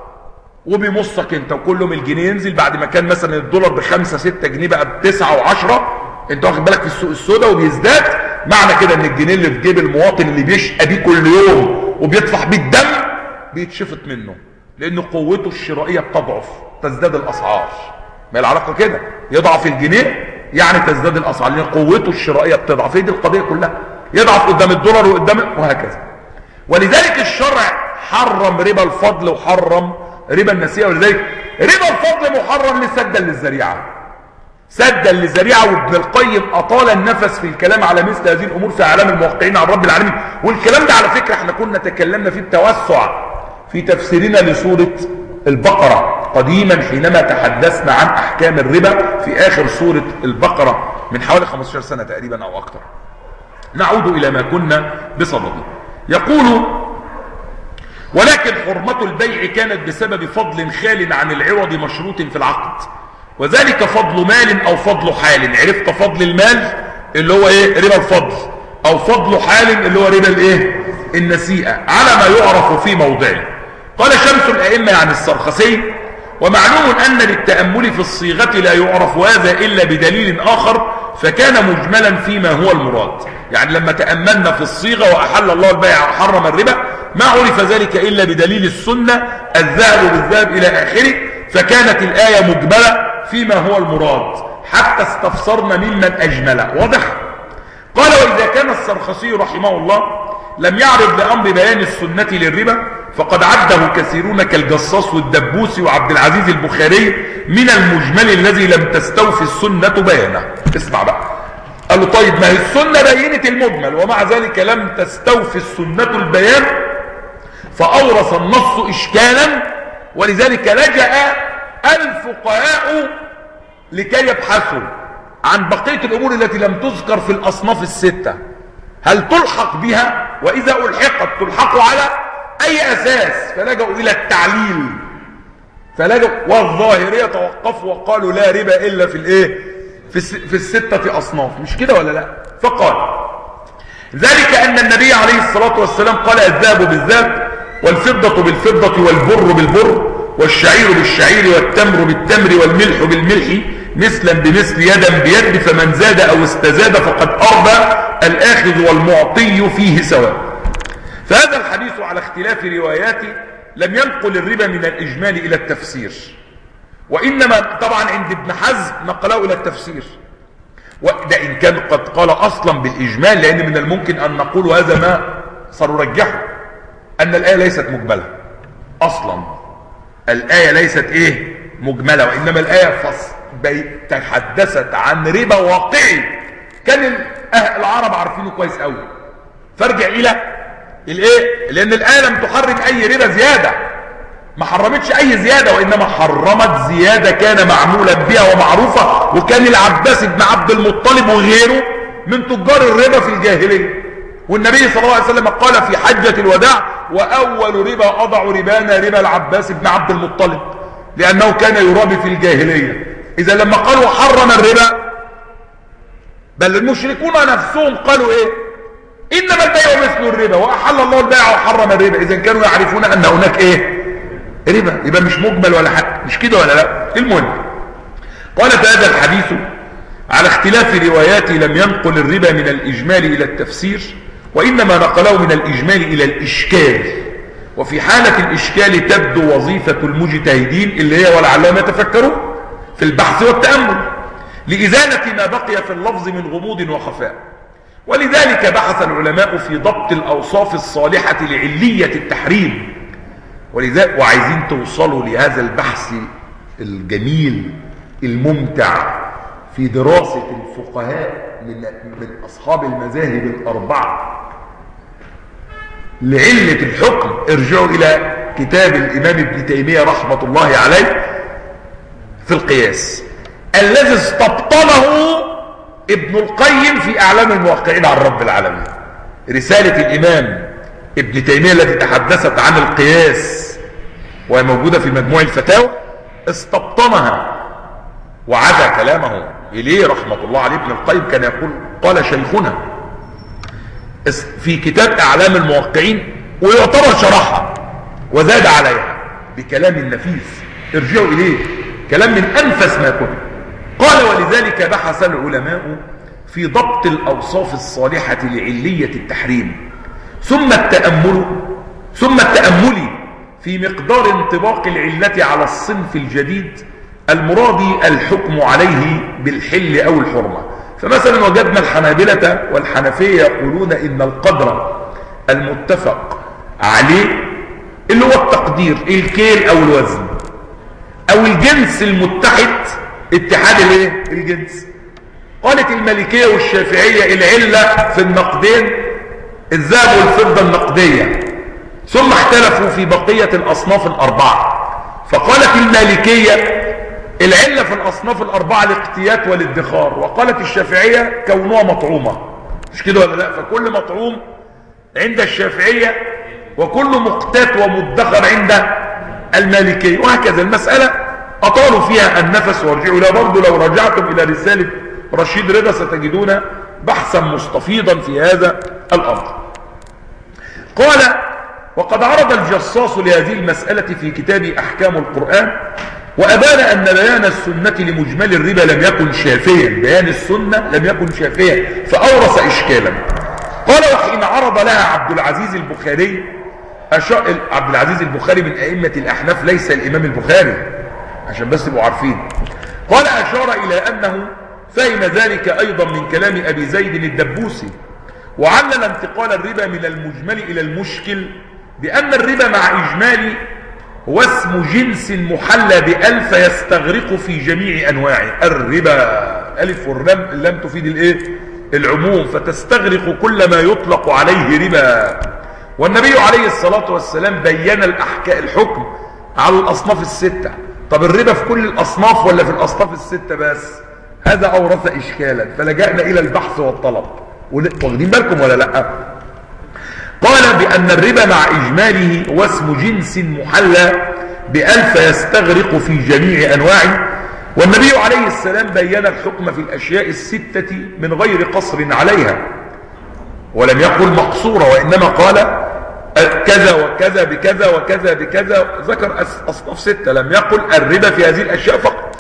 وبيمصك انت، وكل يوم الجنيه ينزل بعد ما كان مثلا الدولار بخمسة ستة جنيه بقى بتسعة وعشرة، انت واخد بالك في السوق السوداء، وبيزداد معنى كده ان الجنيه اللي في جيب المواطن اللي بيشقى بيه كل يوم وبيدفع بيه الدم بيتشفط منه، لان قوته الشرائيه بتضعف، تزداد الاسعار. ما العلاقه كده، يضعف الجنيه يعني تزداد الاسعار، لان قوته الشرائيه بتضعف. هي دي القضيه كلها، يضعف قدام الدولار وقدام وهكذا. ولذلك الشرع حرم ربا الفضل وحرم ربا النسيئه. ولذلك ربا الفضل محرم لسدا للذريعه، سدا للذريعه. وابن القيم اطال النفس في الكلام على مثل هذه الامور في اعلام الموقعين عن رب العالمين. والكلام ده على فكره احنا كنا تكلمنا فيه بتوسع في تفسيرنا لسوره البقره قديما، حينما تحدثنا عن احكام الربا في اخر سوره البقره من حوالي خمستاشر سنه تقريبا او اكثر. نعود الى ما كنا بصدده. يقول: ولكن حرمة البيع كانت بسبب فضل خال عن العوض مشروط في العقد، وذلك فضل مال او فضل حال. عرفت فضل المال اللي هو ايه؟ ربا الفضل، او فضل حال اللي هو ربا الايه؟ النسيئة، على ما يعرف في موضعه. قال شمس الائمة عن السرخسي: ومعلوم ان للتأمل في الصيغة لا يعرف هذا الا بدليل اخر، فكان مجملا فيما هو المراد. يعني لما تأملنا في الصيغة وأحل الله البيع وحرم الربا ما عرف ذلك إلا بدليل السنة، الذهب بالذهب إلى آخره، فكانت الآية مجملة فيما هو المراد حتى استفسرنا ممن أجمل. واضح؟ قال: وإذا كان السرخسي رحمه الله لم يعرض لأمر بيان السنة للربا فقد عده كثيرون كالجصاص والدبوسي وعبد العزيز البخاري من المجمل الذي لم تستوفي السنة بيانه. اسمع بقى، قال له: طيب ما هي السنة بينت المجمل ومع ذلك لم تستوفي السنة البيان، فأورث النص إشكالا، ولذلك لجأ الفقهاء لكي يبحثوا عن بقية الأمور التي لم تذكر في الأصناف الستة، هل تلحق بها؟ وإذا ألحقت تلحق على أي أساس؟ فلجأوا إلى التعليل، فلجأوا والظاهرية توقفوا وقالوا لا ربا إلا في الإيه؟ في, في الستة أصناف. مش كده ولا لا؟ فقال: ذلك أن النبي عليه الصلاة والسلام قال: الذهب بالذهب، والفضة بالفضة، والبر بالبر، والشعير بالشعير، والتمر بالتمر، والملح بالملح، مثلا بمثل، يدا بيد، فمن زاد أو استزاد فقد أربى، الآخذ والمعطي فيه سواء. فهذا الحديث على اختلاف رواياته لم ينقل الربا من الإجمال إلى التفسير، وإنما طبعا عند ابن حزم نقله إلى التفسير، وده إن كان قد قال أصلا بالإجمال، لأن من الممكن أن نقول هذا ما سنرجحه، أن الآية ليست مجملة أصلا. الآية ليست إيه؟ مجملة، وإنما الآية تحدثت عن ربا واقعي كان العرب عارفينه كويس قوي. فارجع إلى الإيه؟ لأن الآية لم تحرم أي ربا زيادة، ما حرمتش أي زيادة، وإنما حرمت زيادة كان معمولا بها ومعروفة، وكان العباس بن عبد المطلب وغيره من تجار الربا في الجاهلية. والنبي صلى الله عليه وسلم قال في حجة الوداع: وأول ربا أضع ربانا ربا العباس بن عبد المطلب، لأنه كان يرابي في الجاهلية. إذا لما قالوا حرم الربا، بل المشركون نفسهم قالوا إيه؟ إنما البيع مثل الربا، وأحل الله البيع وحرم الربا. إذا كانوا يعرفون أن هناك إيه؟ ربا، يبقى مش مجمل ولا حاجة. مش كده ولا لا؟ المهم، قال: فهذا الحديث على اختلاف رواياته لم ينقل الربا من الإجمال إلى التفسير، وإنما نقله من الإجمال إلى الإشكال. وفي حالة الإشكال تبدو وظيفة المجتهدين اللي هي ولعلهم يتفكروا في البحث والتأمل لإزالة ما بقي في اللفظ من غموض وخفاء. ولذلك بحث العلماء في ضبط الأوصاف الصالحة لعلية التحريم. ولذلك وعايزين توصلوا لهذا البحث الجميل الممتع في دراسة الفقهاء من, من أصحاب المذاهب الأربعة لعلة الحكم، ارجعوا إلى كتاب الإمام ابن تيمية رحمة الله عليه في القياس الذي استبطنه ابن القيم في أعلام الموقعين عن رب العالمين. رسالة الإمام ابن تيمية التي تحدثت عن القياس وهي موجودة في مجموع الفتاوى استبطنها وعدا كلامه إليه رحمة الله عليه. ابن القيم كان يقول: قال شيخنا في كتاب أعلام الموقعين، ويعتبر شرحها وزاد عليها بكلام نفيس، ارجعوا إليه، كلام من أنفس ما كنت. قال: ولذلك بحث العلماء في ضبط الأوصاف الصالحة لعلية التحريم، ثم التأمل ثم التأمل في مقدار انطباق العلة على الصنف الجديد المراد الحكم عليه بالحل أو الحرمة. فمثلا وجدنا الحنابلة والحنفية يقولون إن القدر المتفق عليه اللي هو التقدير، الكيل أو الوزن أو الجنس المتحد، اتحاد الايه؟ الجنس. قالت المالكية والشافعية العلة في النقدين الذهب والفضة النقدية، ثم اختلفوا في بقية الأصناف الأربعة. فقالت المالكية العلة في الأصناف الأربعة الاقتيات والادخار، وقالت الشافعية كونها مطعومة. مش كده ولا لا؟ فكل مطعوم عند الشافعية وكل مقتات ومدخر عند المالكية، وهكذا. المسألة أطالوا فيها النفس، وارجعوا إلى برضه لو رجعتم إلى رسالة رشيد رضا ستجدون بحثا مستفيضا في هذا الأمر. قال: وقد عرض الجصاص لهذه المسألة في كتاب أحكام القرآن، وأبان أن بيان السنة لمجمل الربا لم يكن شافيا، بيان السنة لم يكن شافيا فأورث إشكالا. قال: وحين عرض لها عبد العزيز البخاري، عبد العزيز البخاري من أئمة الأحناف ليس الإمام البخاري عشان بس تبقوا عارفين. قال: أشار إلى أنه فهم ذلك أيضا من كلام أبي زيد الدبوسي، وعلل انتقال الربا من المجمل إلى المشكل بأن الربا مع إجمال هو اسم جنس محلى بألف يستغرق في جميع أنواعه. الربا ألف واللام اللام تفيد الإيه؟ العموم، فتستغرق كل ما يطلق عليه ربا. والنبي عليه الصلاة والسلام بين الأحكام الحكم على الأصناف الستة. طب الربا في كل الأصناف ولا في الأصناف الستة بس؟ هذا أورث إشكالا، فلجأنا إلى البحث والطلب. واخدين بالكم ولا لا؟ قال بأن الربا مع إجماله هو اسم جنس محلى بألف يستغرق في جميع أنواعه. والنبي عليه السلام بين الحكم في الأشياء الستة من غير قصر عليها، ولم يقل مقصورة، وإنما قال كذا وكذا بكذا وكذا بكذا، ذكر أصناف ستة، لم يقل الربا في هذه الأشياء فقط،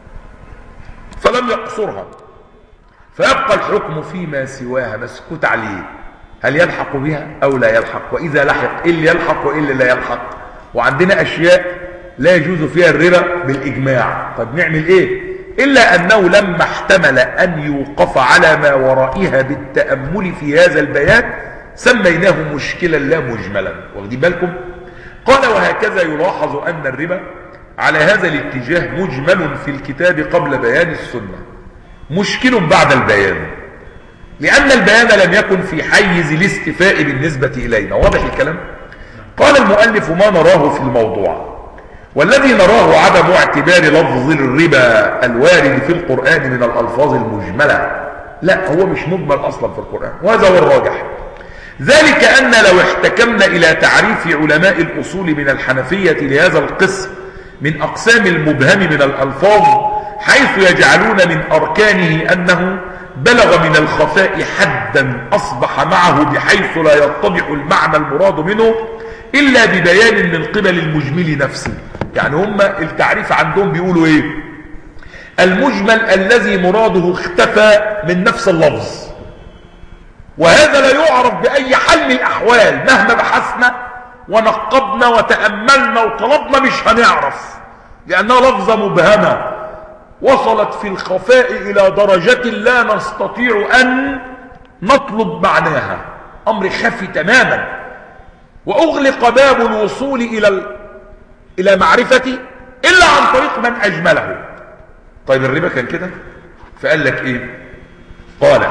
فلم يقصرها. فيبقى الحكم فيما سواها مسكوت عليه، هل يلحق بها أو لا يلحق، وإذا لحق إيه اللي يلحق وإيه اللي لا يلحق. وعندنا أشياء لا يجوز فيها الربا بالإجماع. طب نعمل إيه؟ إلا أنه لما احتمل أن يوقف على ما ورائها بالتأمل في هذا البيان سميناه مشكلا لا مجملا. واخدين بالكم؟ قال: وهكذا يلاحظ أن الربا على هذا الاتجاه مجمل في الكتاب قبل بيان السنة، مشكل بعد البيان، لأن البيان لم يكن في حيز الاستفاء بالنسبة إلينا. واضح الكلام؟ قال المؤلف: ما نراه في الموضوع والذي نراه عدم اعتبار لفظ الربا الوارد في القرآن من الألفاظ المجملة. لا، هو مش مجمل أصلا في القرآن، وهذا هو الراجح. ذلك أن لو احتكمنا إلى تعريف علماء الأصول من الحنفية لهذا القسم من أقسام المبهم من الألفاظ، حيث يجعلون من أركانه أنه بلغ من الخفاء حدا أصبح معه بحيث لا يتضح المعنى المراد منه إلا ببيان من قبل المجمل نفسه. يعني هم التعريف عندهم بيقولوا إيه؟ المجمل الذي مراده اختفى من نفس اللفظ، وهذا لا يعرف بأي حال من الأحوال، مهما بحثنا ونقبنا وتأملنا وطلبنا مش هنعرف، لأنها لفظة مبهمة وصلت في الخفاء إلى درجة لا نستطيع أن نطلب معناها، أمر خفي تماما، وأغلق باب الوصول إلى إلى معرفته إلا عن طريق من أجمله. طيب الربا كان كده؟ فقال لك إيه؟ قال: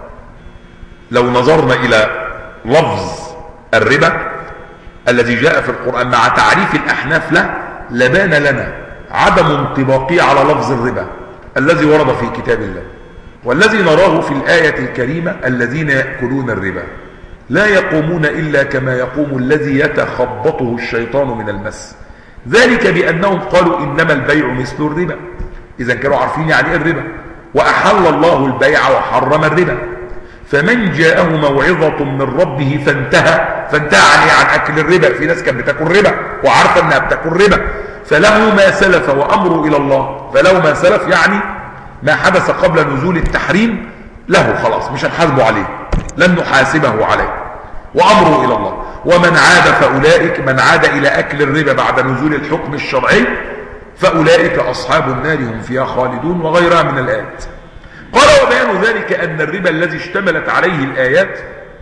لو نظرنا إلى لفظ الربا الذي جاء في القرآن مع تعريف الأحناف له لبان لنا عدم انطباقه على لفظ الربا الذي ورد في كتاب الله، والذي نراه في الآية الكريمة: الذين يأكلون الربا لا يقومون إلا كما يقوم الذي يتخبطه الشيطان من المس، ذلك بأنهم قالوا إنما البيع مثل الربا. إذا كانوا عارفين يعني إيه الربا، وأحل الله البيع وحرم الربا. فمن جاءه موعظة من ربه فانتهى فانتهى عن, عن أكل الربا. في ناس كانت بتاكل ربا وعارفة أنها بتاكل ربا، فله ما سلف وأمره إلى الله. فله ما سلف يعني ما حدث قبل نزول التحريم له خلاص، مش هنحاسبه عليه، لن نحاسبه عليه، وأمره إلى الله. ومن عاد فأولئك، من عاد إلى أكل الربا بعد نزول الحكم الشرعي فأولئك أصحاب النار هم فيها خالدون، وغيرها من الآيات. قال وبيان ذلك أن الربا الذي اشتملت عليه الآيات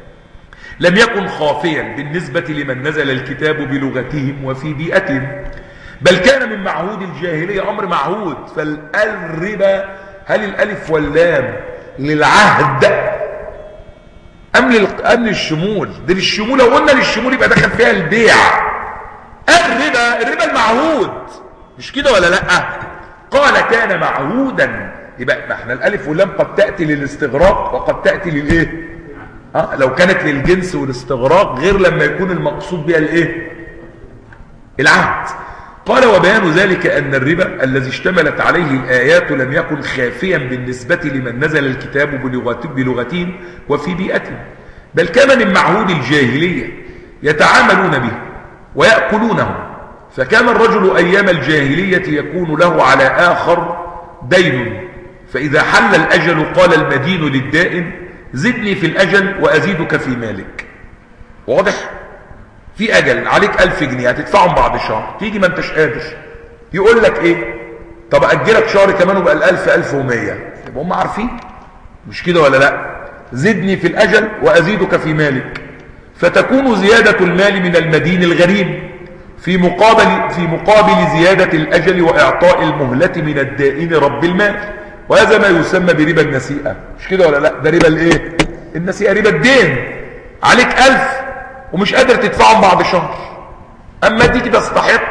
لم يكن خافيا بالنسبة لمن نزل الكتاب بلغتهم وفي بيئتهم، بل كان من معهود الجاهلية، أمر معهود. فالربا هل الألف واللام للعهد أم للشمول؟ ده للشمول، لو قلنا للشمول يبقى دخل فيها البيع. الربا الربا المعهود، مش كده ولا لا؟ قال كان معهودا، يبقى احنا الألف واللام قد تأتي للاستغراق وقد تأتي للإيه؟ أه؟ لو كانت للجنس والاستغراق غير لما يكون المقصود بها الإيه؟ العهد. قال وبيان ذلك أن الربا الذي اشتملت عليه الآيات لم يكن خافيا بالنسبة لمن نزل الكتاب بلغتهم وفي بيئتهم، بل كان من معهود الجاهلية يتعاملون به ويأكلونه. فكان الرجل أيام الجاهلية يكون له على آخر دين، فإذا حل الأجل قال المدين للدائن زدني في الأجل وأزيدك في مالك. واضح؟ في أجل عليك ألف جنيه هتدفعهم بعد شهر، تيجي ما انتش قادر، يقول لك إيه؟ طب أجلك شهر كمان وبقى الألف ألف ومية. يبقى هم عارفين، مش كده ولا لا؟ زدني في الأجل وأزيدك في مالك، فتكون زيادة المال من المدين الغريم في مقابل في مقابل زيادة الأجل وإعطاء المهلة من الدائن رب المال، وهذا ما يسمى بربا النسيئة، مش كده ولا لا؟ ده ربا الايه؟ النسيئة، ربا الدين. عليك ألف ومش قادر تدفعهم بعد شهر، أما تيجي تستحق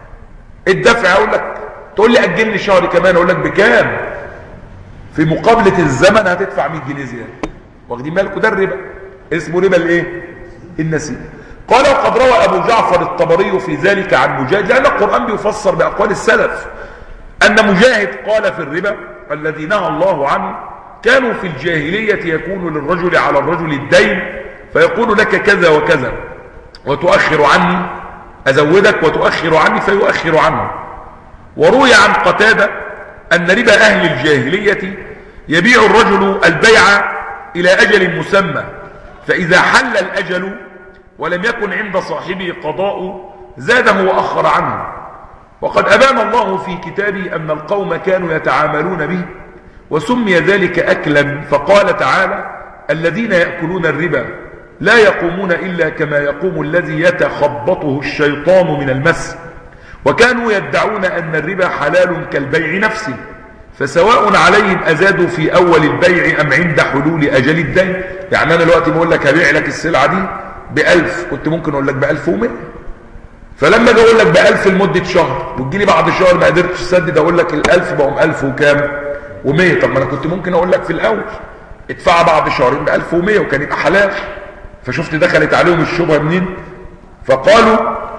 الدفع أقول لك، تقول لي أجل لي شهر كمان، أقول لك بكام؟ في مقابلة الزمن هتدفع مية جنيه زيادة. واخدين بالكم؟ ده الربا، اسمه ربا الايه؟ النسيئة. قال وقد روى أبو جعفر الطبري في ذلك عن مجاهد، لأن القرآن بيفسر بأقوال السلف، أن مجاهد قال في الربا الذي نهى الله عنه كانوا في الجاهلية يكون للرجل على الرجل الدين فيقول لك كذا وكذا وتؤخر عني، أزودك وتؤخر عني فيؤخر عنه. وروي عن قتادة أن ربا أهل الجاهلية يبيع الرجل البيع إلى أجل مسمى، فإذا حل الأجل ولم يكن عند صاحبه قضاء زاده وأخر عنه. وقد أبان الله في كتابه أن القوم كانوا يتعاملون به وسمي ذلك أكلا، فقال تعالى الذين يأكلون الربا لا يقومون إلا كما يقوم الذي يتخبطه الشيطان من المس، وكانوا يدعون أن الربا حلال كالبيع نفسه، فسواء عليهم أزادوا في أول البيع أم عند حلول أجل الدين. يعني أنا دلوقتي بقول لك هبيع لك السلعة دي بألف، كنت ممكن أقول لك بألف ومئة، فلما اجي اقول لك بألف لمدة شهر وتجيلي بعد شهر ما قدرتش تسدد اقول لك الألف بقوا ألف وكام ومية. طب ما انا كنت ممكن اقول لك في الاول ادفع بعد شهرين بألف ومية وكان يبقى حلال. فشفت دخلت عليهم الشبهة منين؟ فقالوا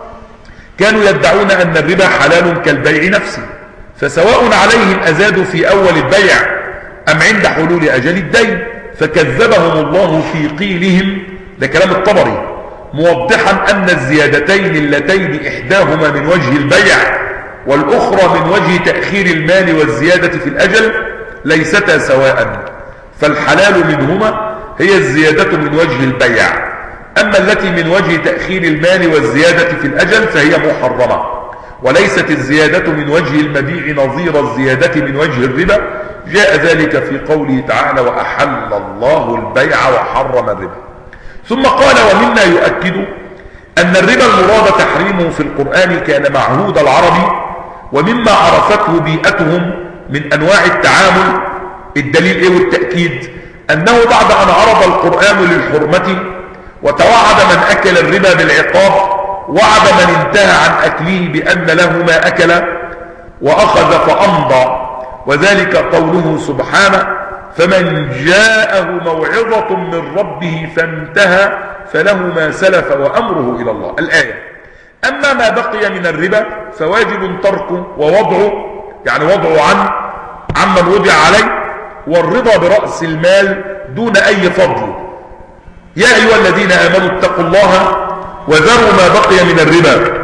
كانوا يدعون ان الربا حلال كالبيع نفسه، فسواء عليهم ازادوا في اول البيع ام عند حلول اجل الدين، فكذبهم الله في قيلهم. ده كلام الطبري موضحا أن الزيادتين اللتين إحداهما من وجه البيع والأخرى من وجه تأخير المال والزيادة في الأجل ليستا سواء، فالحلال منهما هي الزيادة من وجه البيع، أما التي من وجه تأخير المال والزيادة في الأجل فهي محرمة، وليست الزيادة من وجه المبيع نظير الزيادة من وجه الربا. جاء ذلك في قوله تعالى وأحل الله البيع وحرم الربا. ثم قال ومما يؤكد أن الربا المراد تحريمه في القرآن كان معهود العرب، ومما عرفته بيئتهم من أنواع التعامل. الدليل إيه والتأكيد؟ أنه بعد أن عرض القرآن للحرمة وتوعد من أكل الربا بالعقاب، وعد من انتهى عن أكله بأن له ما أكل وأخذ فأمضى، وذلك قوله سبحانه فمن جاءه موعظة من ربه فانتهى فله ما سلف وأمره إلى الله. الآية. أما ما بقي من الربا فواجب تركه ووضعه، يعني وضعه عن عمن وضع عليه، والرضا برأس المال دون أي فضل. يا أيها الذين آمنوا اتقوا الله وذروا ما بقي من الربا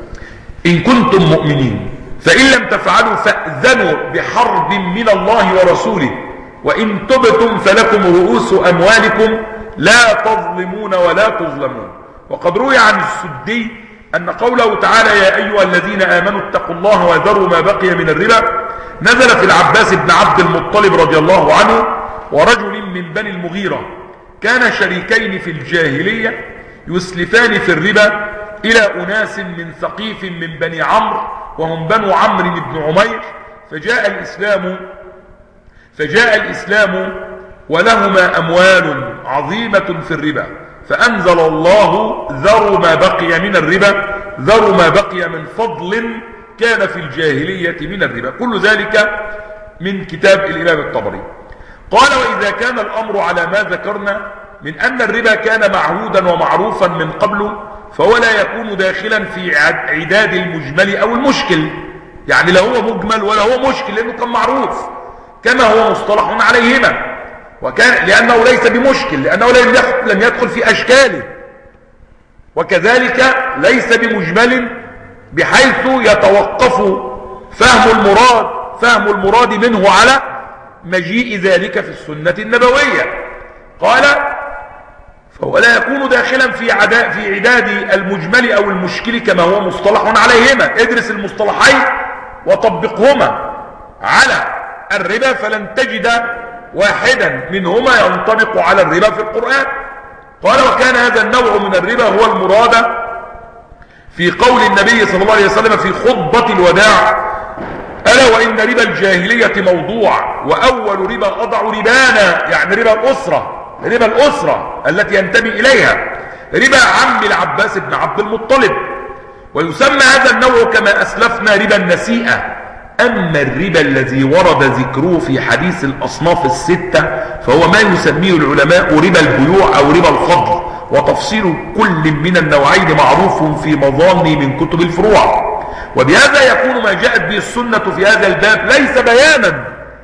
إن كنتم مؤمنين، فإن لم تفعلوا فأذنوا بحرب من الله ورسوله، وإن تبتم فلكم رؤوس أموالكم لا تظلمون ولا تظلمون. وقد روي عن السدي أن قوله تعالى يا أيها الذين آمنوا اتقوا الله وذروا ما بقي من الربا نزل في العباس بن عبد المطلب رضي الله عنه ورجل من بني المغيرة كان شريكين في الجاهلية يسلفان في الربا إلى أناس من ثقيف من بني عمرو وهم بنو عمرو بن عمير، فجاء الإسلام فجاء الإسلام ولهما أموال عظيمة في الربا، فأنزل الله ذروا ما بقي من الربا ذروا ما بقي من فضل كان في الجاهلية من الربا. كل ذلك من كتاب الإمام الطبري. قال وإذا كان الأمر على ما ذكرنا من أن الربا كان معهودا ومعروفا من قبل فهو لا يكون داخلا في عداد المجمل أو المشكل، يعني لا هو مجمل ولا هو مشكل لأنه كان معروف كما هو مصطلح عليهما، وكان لأنه ليس بمشكل لأنه لم يدخل في أشكاله، وكذلك ليس بمجمل بحيث يتوقف فهم المراد فهم المراد منه على مجيء ذلك في السنة النبوية. قال فهو لا يكون داخلا في عداء في عداد المجمل أو المشكل كما هو مصطلح عليهما. ادرس المصطلحين وطبقهما على الربا فلن تجد واحدا منهما ينطبق على الربا في القرآن. قال وكان هذا النوع من الربا هو المراد في قول النبي صلى الله عليه وسلم في خطبة الوداع ألا وإن ربا الجاهلية موضوع وأول ربا أضع ربانا، يعني ربا الأسرة ربا الأسرة التي ينتمي إليها ربا عم العباس بن عبد المطلب. ويسمى هذا النوع كما أسلفنا ربا النسيئة. أما الربا الذي ورد ذكره في حديث الأصناف الستة فهو ما يسميه العلماء ربا البيوع أو ربا الفضل، وتفصيل كل من النوعين معروف في مظان من كتب الفروع. وبهذا يكون ما جاءت به السنة في هذا الباب ليس بيانا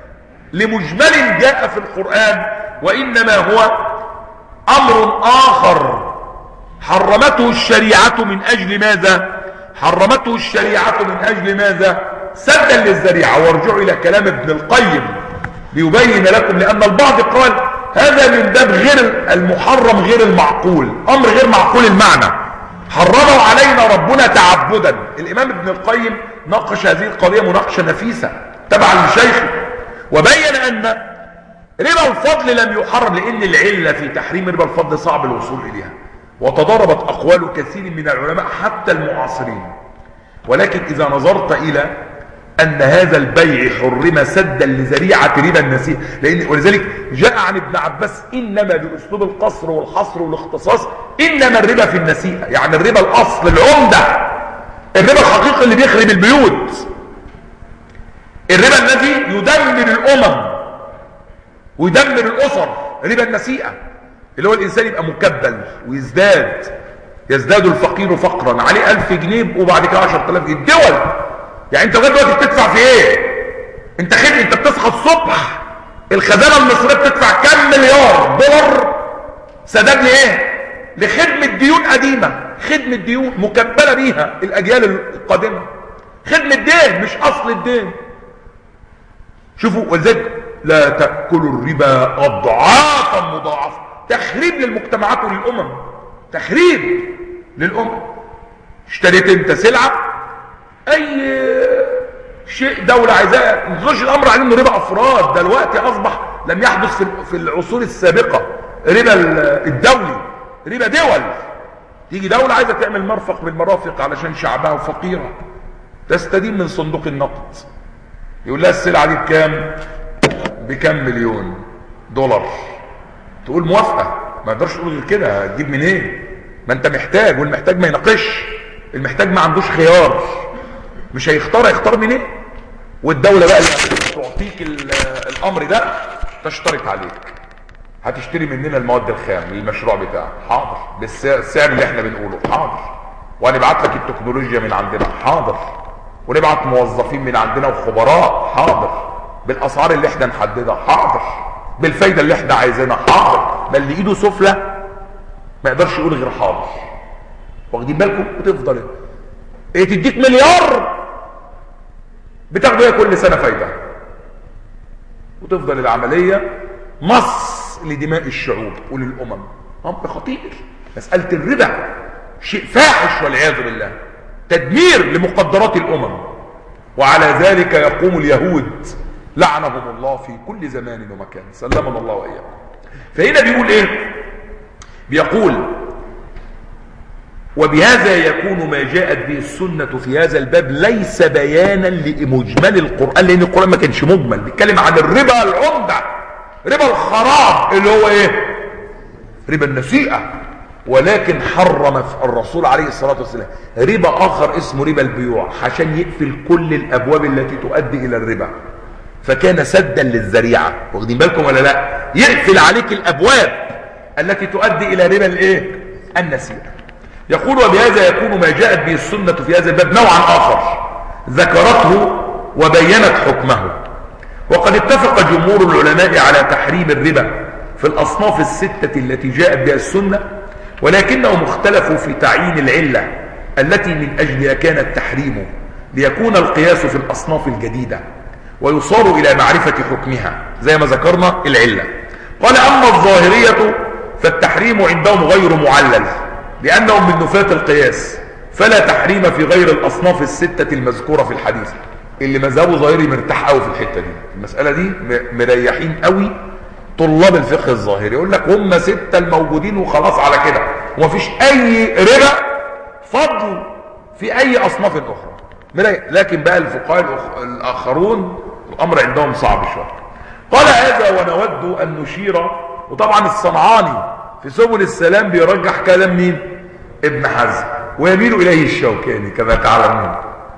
لمجمل جاء في القرآن، وإنما هو أمر آخر حرمته الشريعة من أجل ماذا؟ حرمته الشريعة من أجل ماذا؟ سدا للذريعة. وارجعوا إلى كلام ابن القيم ليبين لكم، لأن البعض قال هذا من باب غير المحرم غير المعقول، أمر غير معقول المعنى حرمه علينا ربنا تعبدا. الإمام ابن القيم ناقش هذه القضية مناقشة نفيسة تبعا لشيخه، وبين أن ربا الفضل لم يحرم لأن العلة في تحريم ربا الفضل صعب الوصول إليها، وتضاربت أقوال كثير من العلماء حتى المعاصرين. ولكن إذا نظرت إلى أن هذا البيع حرم سدا لذريعة ربا النسيئة، لأن ولذلك جاء عن ابن عباس إنما بأسلوب القصر والحصر والاختصاص إنما الربا في النسيئة، يعني الربا الأصل العمدة، الربا الحقيقي اللي بيخرب البيوت، الربا الذي يدمر الأمم ويدمر الأسر، ربا النسيئة اللي هو الإنسان يبقى مكبل ويزداد يزداد الفقير فقرا عليه ألف جنيه وبعد كده عشرة آلاف جنيه. الدول يعني انت لغايه دلوقتي بتدفع في ايه؟ انت خدمه، انت بتصحى الصبح الخزانه المصريه بتدفع كام مليار دولار سداد لايه؟ لخدمه ديون قديمه، خدمه ديون مكبله بيها الاجيال القادمه، خدمه دين مش اصل الدين. شوفوا ولذلك لا تاكلوا الربا اضعافا مضاعفه، تخريب للمجتمعات وللامم، تخريب للامم. اشتريت انت سلعه اي شيء دولة عايزاه، ما تظنش الامر عليه انه ربا افراد، ده دلوقتي اصبح لم يحدث في العصور السابقة ربا الدولي، ربا دول. تيجي دولة عايزة تعمل مرفق بالمرافق علشان شعبها وفقيرة، تستدين من صندوق النقد، يقول لها السلعة دي بكام؟ بكام مليون دولار، تقول موافقة، ما يقدرش تقول غير كده، هتجيب منين؟ إيه؟ ما انت محتاج، والمحتاج ما يناقش، المحتاج ما عندوش خيار، مش هيختار، هيختار منين؟ إيه؟ والدولة بقى اللي تعطيك الامر ده تشترط عليك، هتشتري مننا المواد الخام للمشروع بتاعك، حاضر، بالسعر اللي احنا بنقوله، حاضر، وهنبعت لك التكنولوجيا من عندنا، حاضر، ونبعت موظفين من عندنا وخبراء، حاضر، بالاسعار اللي احنا نحددها، حاضر، بالفايده اللي احنا عايزينها، حاضر. بل اللي ايده سفلى ما يقدرش يقول غير حاضر. واخدين بالكم؟ وتفضل ايه تديك مليار بتاخده ايه كل سنه فايده؟ وتفضل العملية مص لدماء الشعوب وللأمم. أمر خطير. مسألة الربا شيء فاحش والعياذ بالله، تدمير لمقدرات الأمم، وعلى ذلك يقوم اليهود لعنهم الله في كل زمان ومكان، سلمنا الله وإياكم. فهنا بيقول إيه؟ بيقول وبهذا يكون ما جاءت به السنة في هذا الباب ليس بيانا لمجمل القرآن، لأن القرآن ما كانش مجمل، بيتكلم عن الربا العمدة، ربا الخراب اللي هو ايه؟ ربا النسيئة. ولكن حرم الرسول عليه الصلاة والسلام ربا آخر اسمه ربا البيوع، عشان يقفل كل الأبواب التي تؤدي إلى الربا، فكان سدا للذريعة. واخدين بالكم ولا لا؟ يقفل عليك الأبواب التي تؤدي إلى ربا الايه؟ النسيئة. يقول وبهذا يكون ما جاءت به السنة في هذا الباب نوعا آخر ذكرته وبينت حكمه. وقد اتفق جمهور العلماء على تحريم الربا في الأصناف الستة التي جاءت بها السنة، ولكنهم اختلفوا في تعيين العلة التي من أجلها كان التحريم، ليكون القياس في الأصناف الجديدة ويصار إلى معرفة حكمها زي ما ذكرنا العلة. قال أما الظاهرية فالتحريم عندهم غير معلل لأنهم من نفاة القياس، فلا تحريم في غير الأصناف الستة المذكورة في الحديث. اللي مذهبه ظاهري مرتاح قوي في الحتة دي، المسألة دي مريحين قوي طلاب الفقه الظاهري، يقول لك هم ستة الموجودين وخلاص على كده، ومفيش أي ربا فضل في أي أصناف أخرى مريح. لكن بقى الفقهاء الآخرون الأمر عندهم صعب شوية. قال هذا ونود أن نشير، وطبعا الصنعاني في سبل السلام بيرجح كلام مين؟ ابن حزم، ويميل إليه الشوكاني كما تعلمون.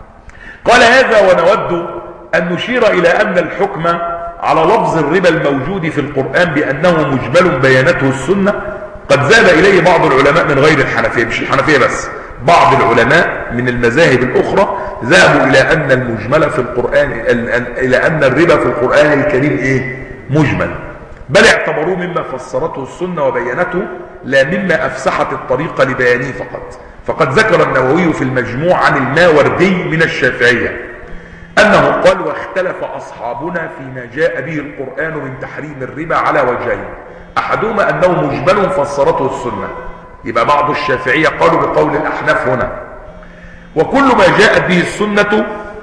قال هذا ونود أن نشير إلى أن الحكم على لفظ الربا الموجود في القرآن بأنه مجمل بيانته السنة قد ذهب إليه بعض العلماء من غير الحنفية، مش الحنفية بس، بعض العلماء من المذاهب الأخرى ذهبوا إلى أن المجمل في القرآن، إلى أن الربا في القرآن الكريم إيه؟ مجمل، بل اعتبروه مما فسرته السنة وبينته لا مما أفسحت الطريق لبيانه فقط. فقد ذكر النووي في المجموع عن الماوردي من الشافعية أنه قال واختلف أصحابنا فيما جاء به القرآن من تحريم الربا على وجهين، أحدهما أنه مجمل فسرته السنة، يبقى بعض الشافعية قالوا بقول الأحناف هنا، وكل ما جاءت به السنة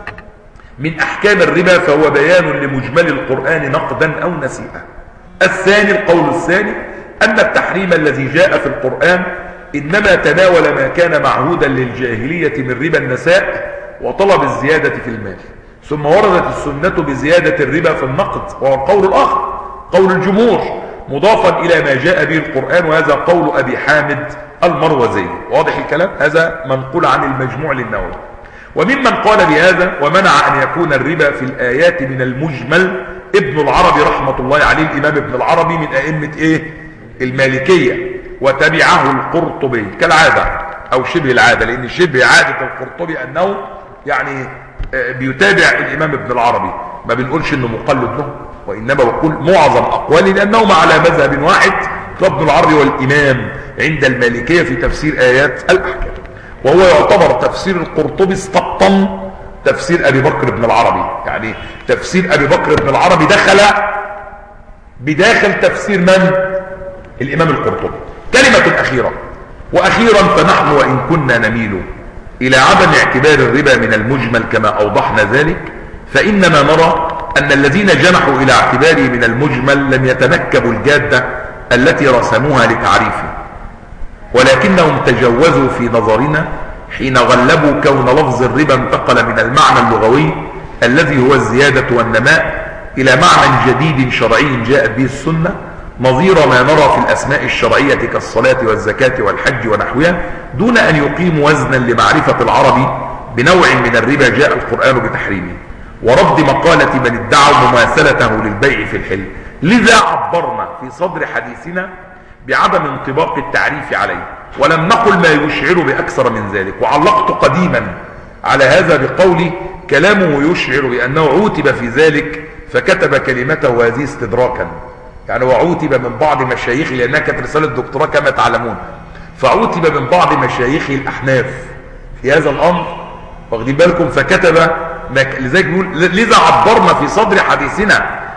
من أحكام الربا فهو بيان لمجمل القرآن نقدا أو نسيئا. الثاني القول الثاني أن التحريم الذي جاء في القرآن إنما تناول ما كان معهودا للجاهلية من ربا النساء وطلب الزيادة في المال، ثم وردت السنة بزيادة الربا في النقد، وهو القول الآخر قول الجمهور مضافا إلى ما جاء به القرآن، وهذا قول أبي حامد المروزي. واضح الكلام؟ هذا منقول عن المجموع للنووي. وممن قال بهذا ومنع أن يكون الربا في الآيات من المجمل ابن العربي رحمة الله عليه، الإمام ابن العربي من أئمة إيه؟ المالكية، وتبعه القرطبي كالعادة أو شبه العادة، لأن شبه عادة القرطبي أنه يعني بيتابع الإمام ابن العربي، ما بنقولش أنه مقلد له، وإنما بقول معظم أقواله لأنهم على مذهب واحد، ابن العربي والإمام عند المالكية في تفسير آيات الأحكام، وهو يعتبر تفسير القرطبي استقطن تفسير أبي بكر بن العربي، يعني تفسير أبي بكر بن العربي دخل بداخل تفسير من؟ الإمام القرطبي. كلمة أخيرة، وأخيرا فنحن وإن كنا نميل إلى عدم اعتبار الربا من المجمل كما أوضحنا ذلك، فإنما نرى أن الذين جنحوا إلى اعتباره من المجمل لم يتنكبوا الجادة التي رسموها لتعريفه، ولكنهم تجوزوا في نظرنا حين غلبوا كون لفظ الربا انتقل من المعنى اللغوي الذي هو الزيادة والنماء إلى معنى جديد شرعي جاءت به السنة، نظير ما نرى في الأسماء الشرعية كالصلاة والزكاة والحج ونحوها، دون أن يقيموا وزنا لمعرفة العرب بنوع من الربا جاء القرآن بتحريمه، ورد مقالة من ادعوا مماثلته للبيع في الحل. لذا عبرنا في صدر حديثنا بعدم انطباق التعريف عليه، ولم نقل ما يشعر بأكثر من ذلك. وعلقت قديما على هذا بقولي كلامه يشعر بأنه عوتب في ذلك فكتب كلمته هذه استدراكا، يعني وعوتب من بعض مشايخه، لأنها كانت رسالة دكتوراه كما تعلمون، فعوتب من بعض مشايخه الأحناف في هذا الأمر، واخدين بالكم، فكتب لذلك يقول لذا عبرنا في صدر حديثنا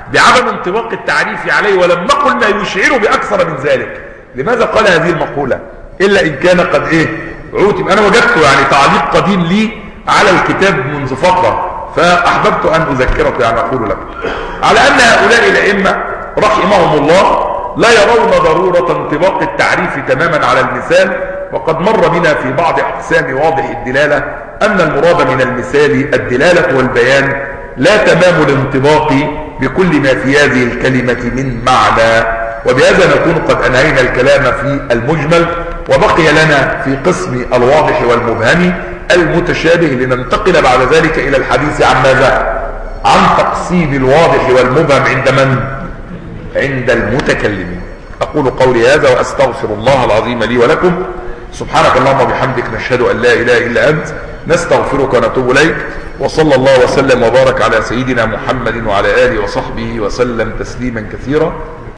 بعدم انطباق التعريف عليه ولم نقل ما يشعر بأكثر من ذلك. لماذا قال هذه المقولة إلا إن كان قد إيه عوتب؟ أنا وجدت يعني تعليق قديم لي على الكتاب منذ فترة فأحببت أن أذكرك يعني أقول لك على أن هؤلاء الأئمة رحمهم الله لا يرون ضرورة انطباق التعريف تماما على المثال، وقد مر بنا في بعض أقسام واضح الدلالة أن المراد من المثال الدلالة والبيان لا تمام الانطباق بكل ما في هذه الكلمة من معنى. وبهذا نكون قد أنهينا الكلام في المجمل، وبقي لنا في قسم الواضح والمبهم المتشابه لننتقل بعد ذلك إلى الحديث عن ماذا؟ عن تقسيم الواضح والمبهم عند من؟ عند المتكلمين. أقول قولي هذا وأستغفر الله العظيم لي ولكم. سبحانك اللهم وبحمدك نشهد أن لا إله إلا أنت نستغفرك ونتوب إليك، وصلى الله وسلم وبارك على سيدنا محمد وعلى آله وصحبه وسلم تسليما كثيرا.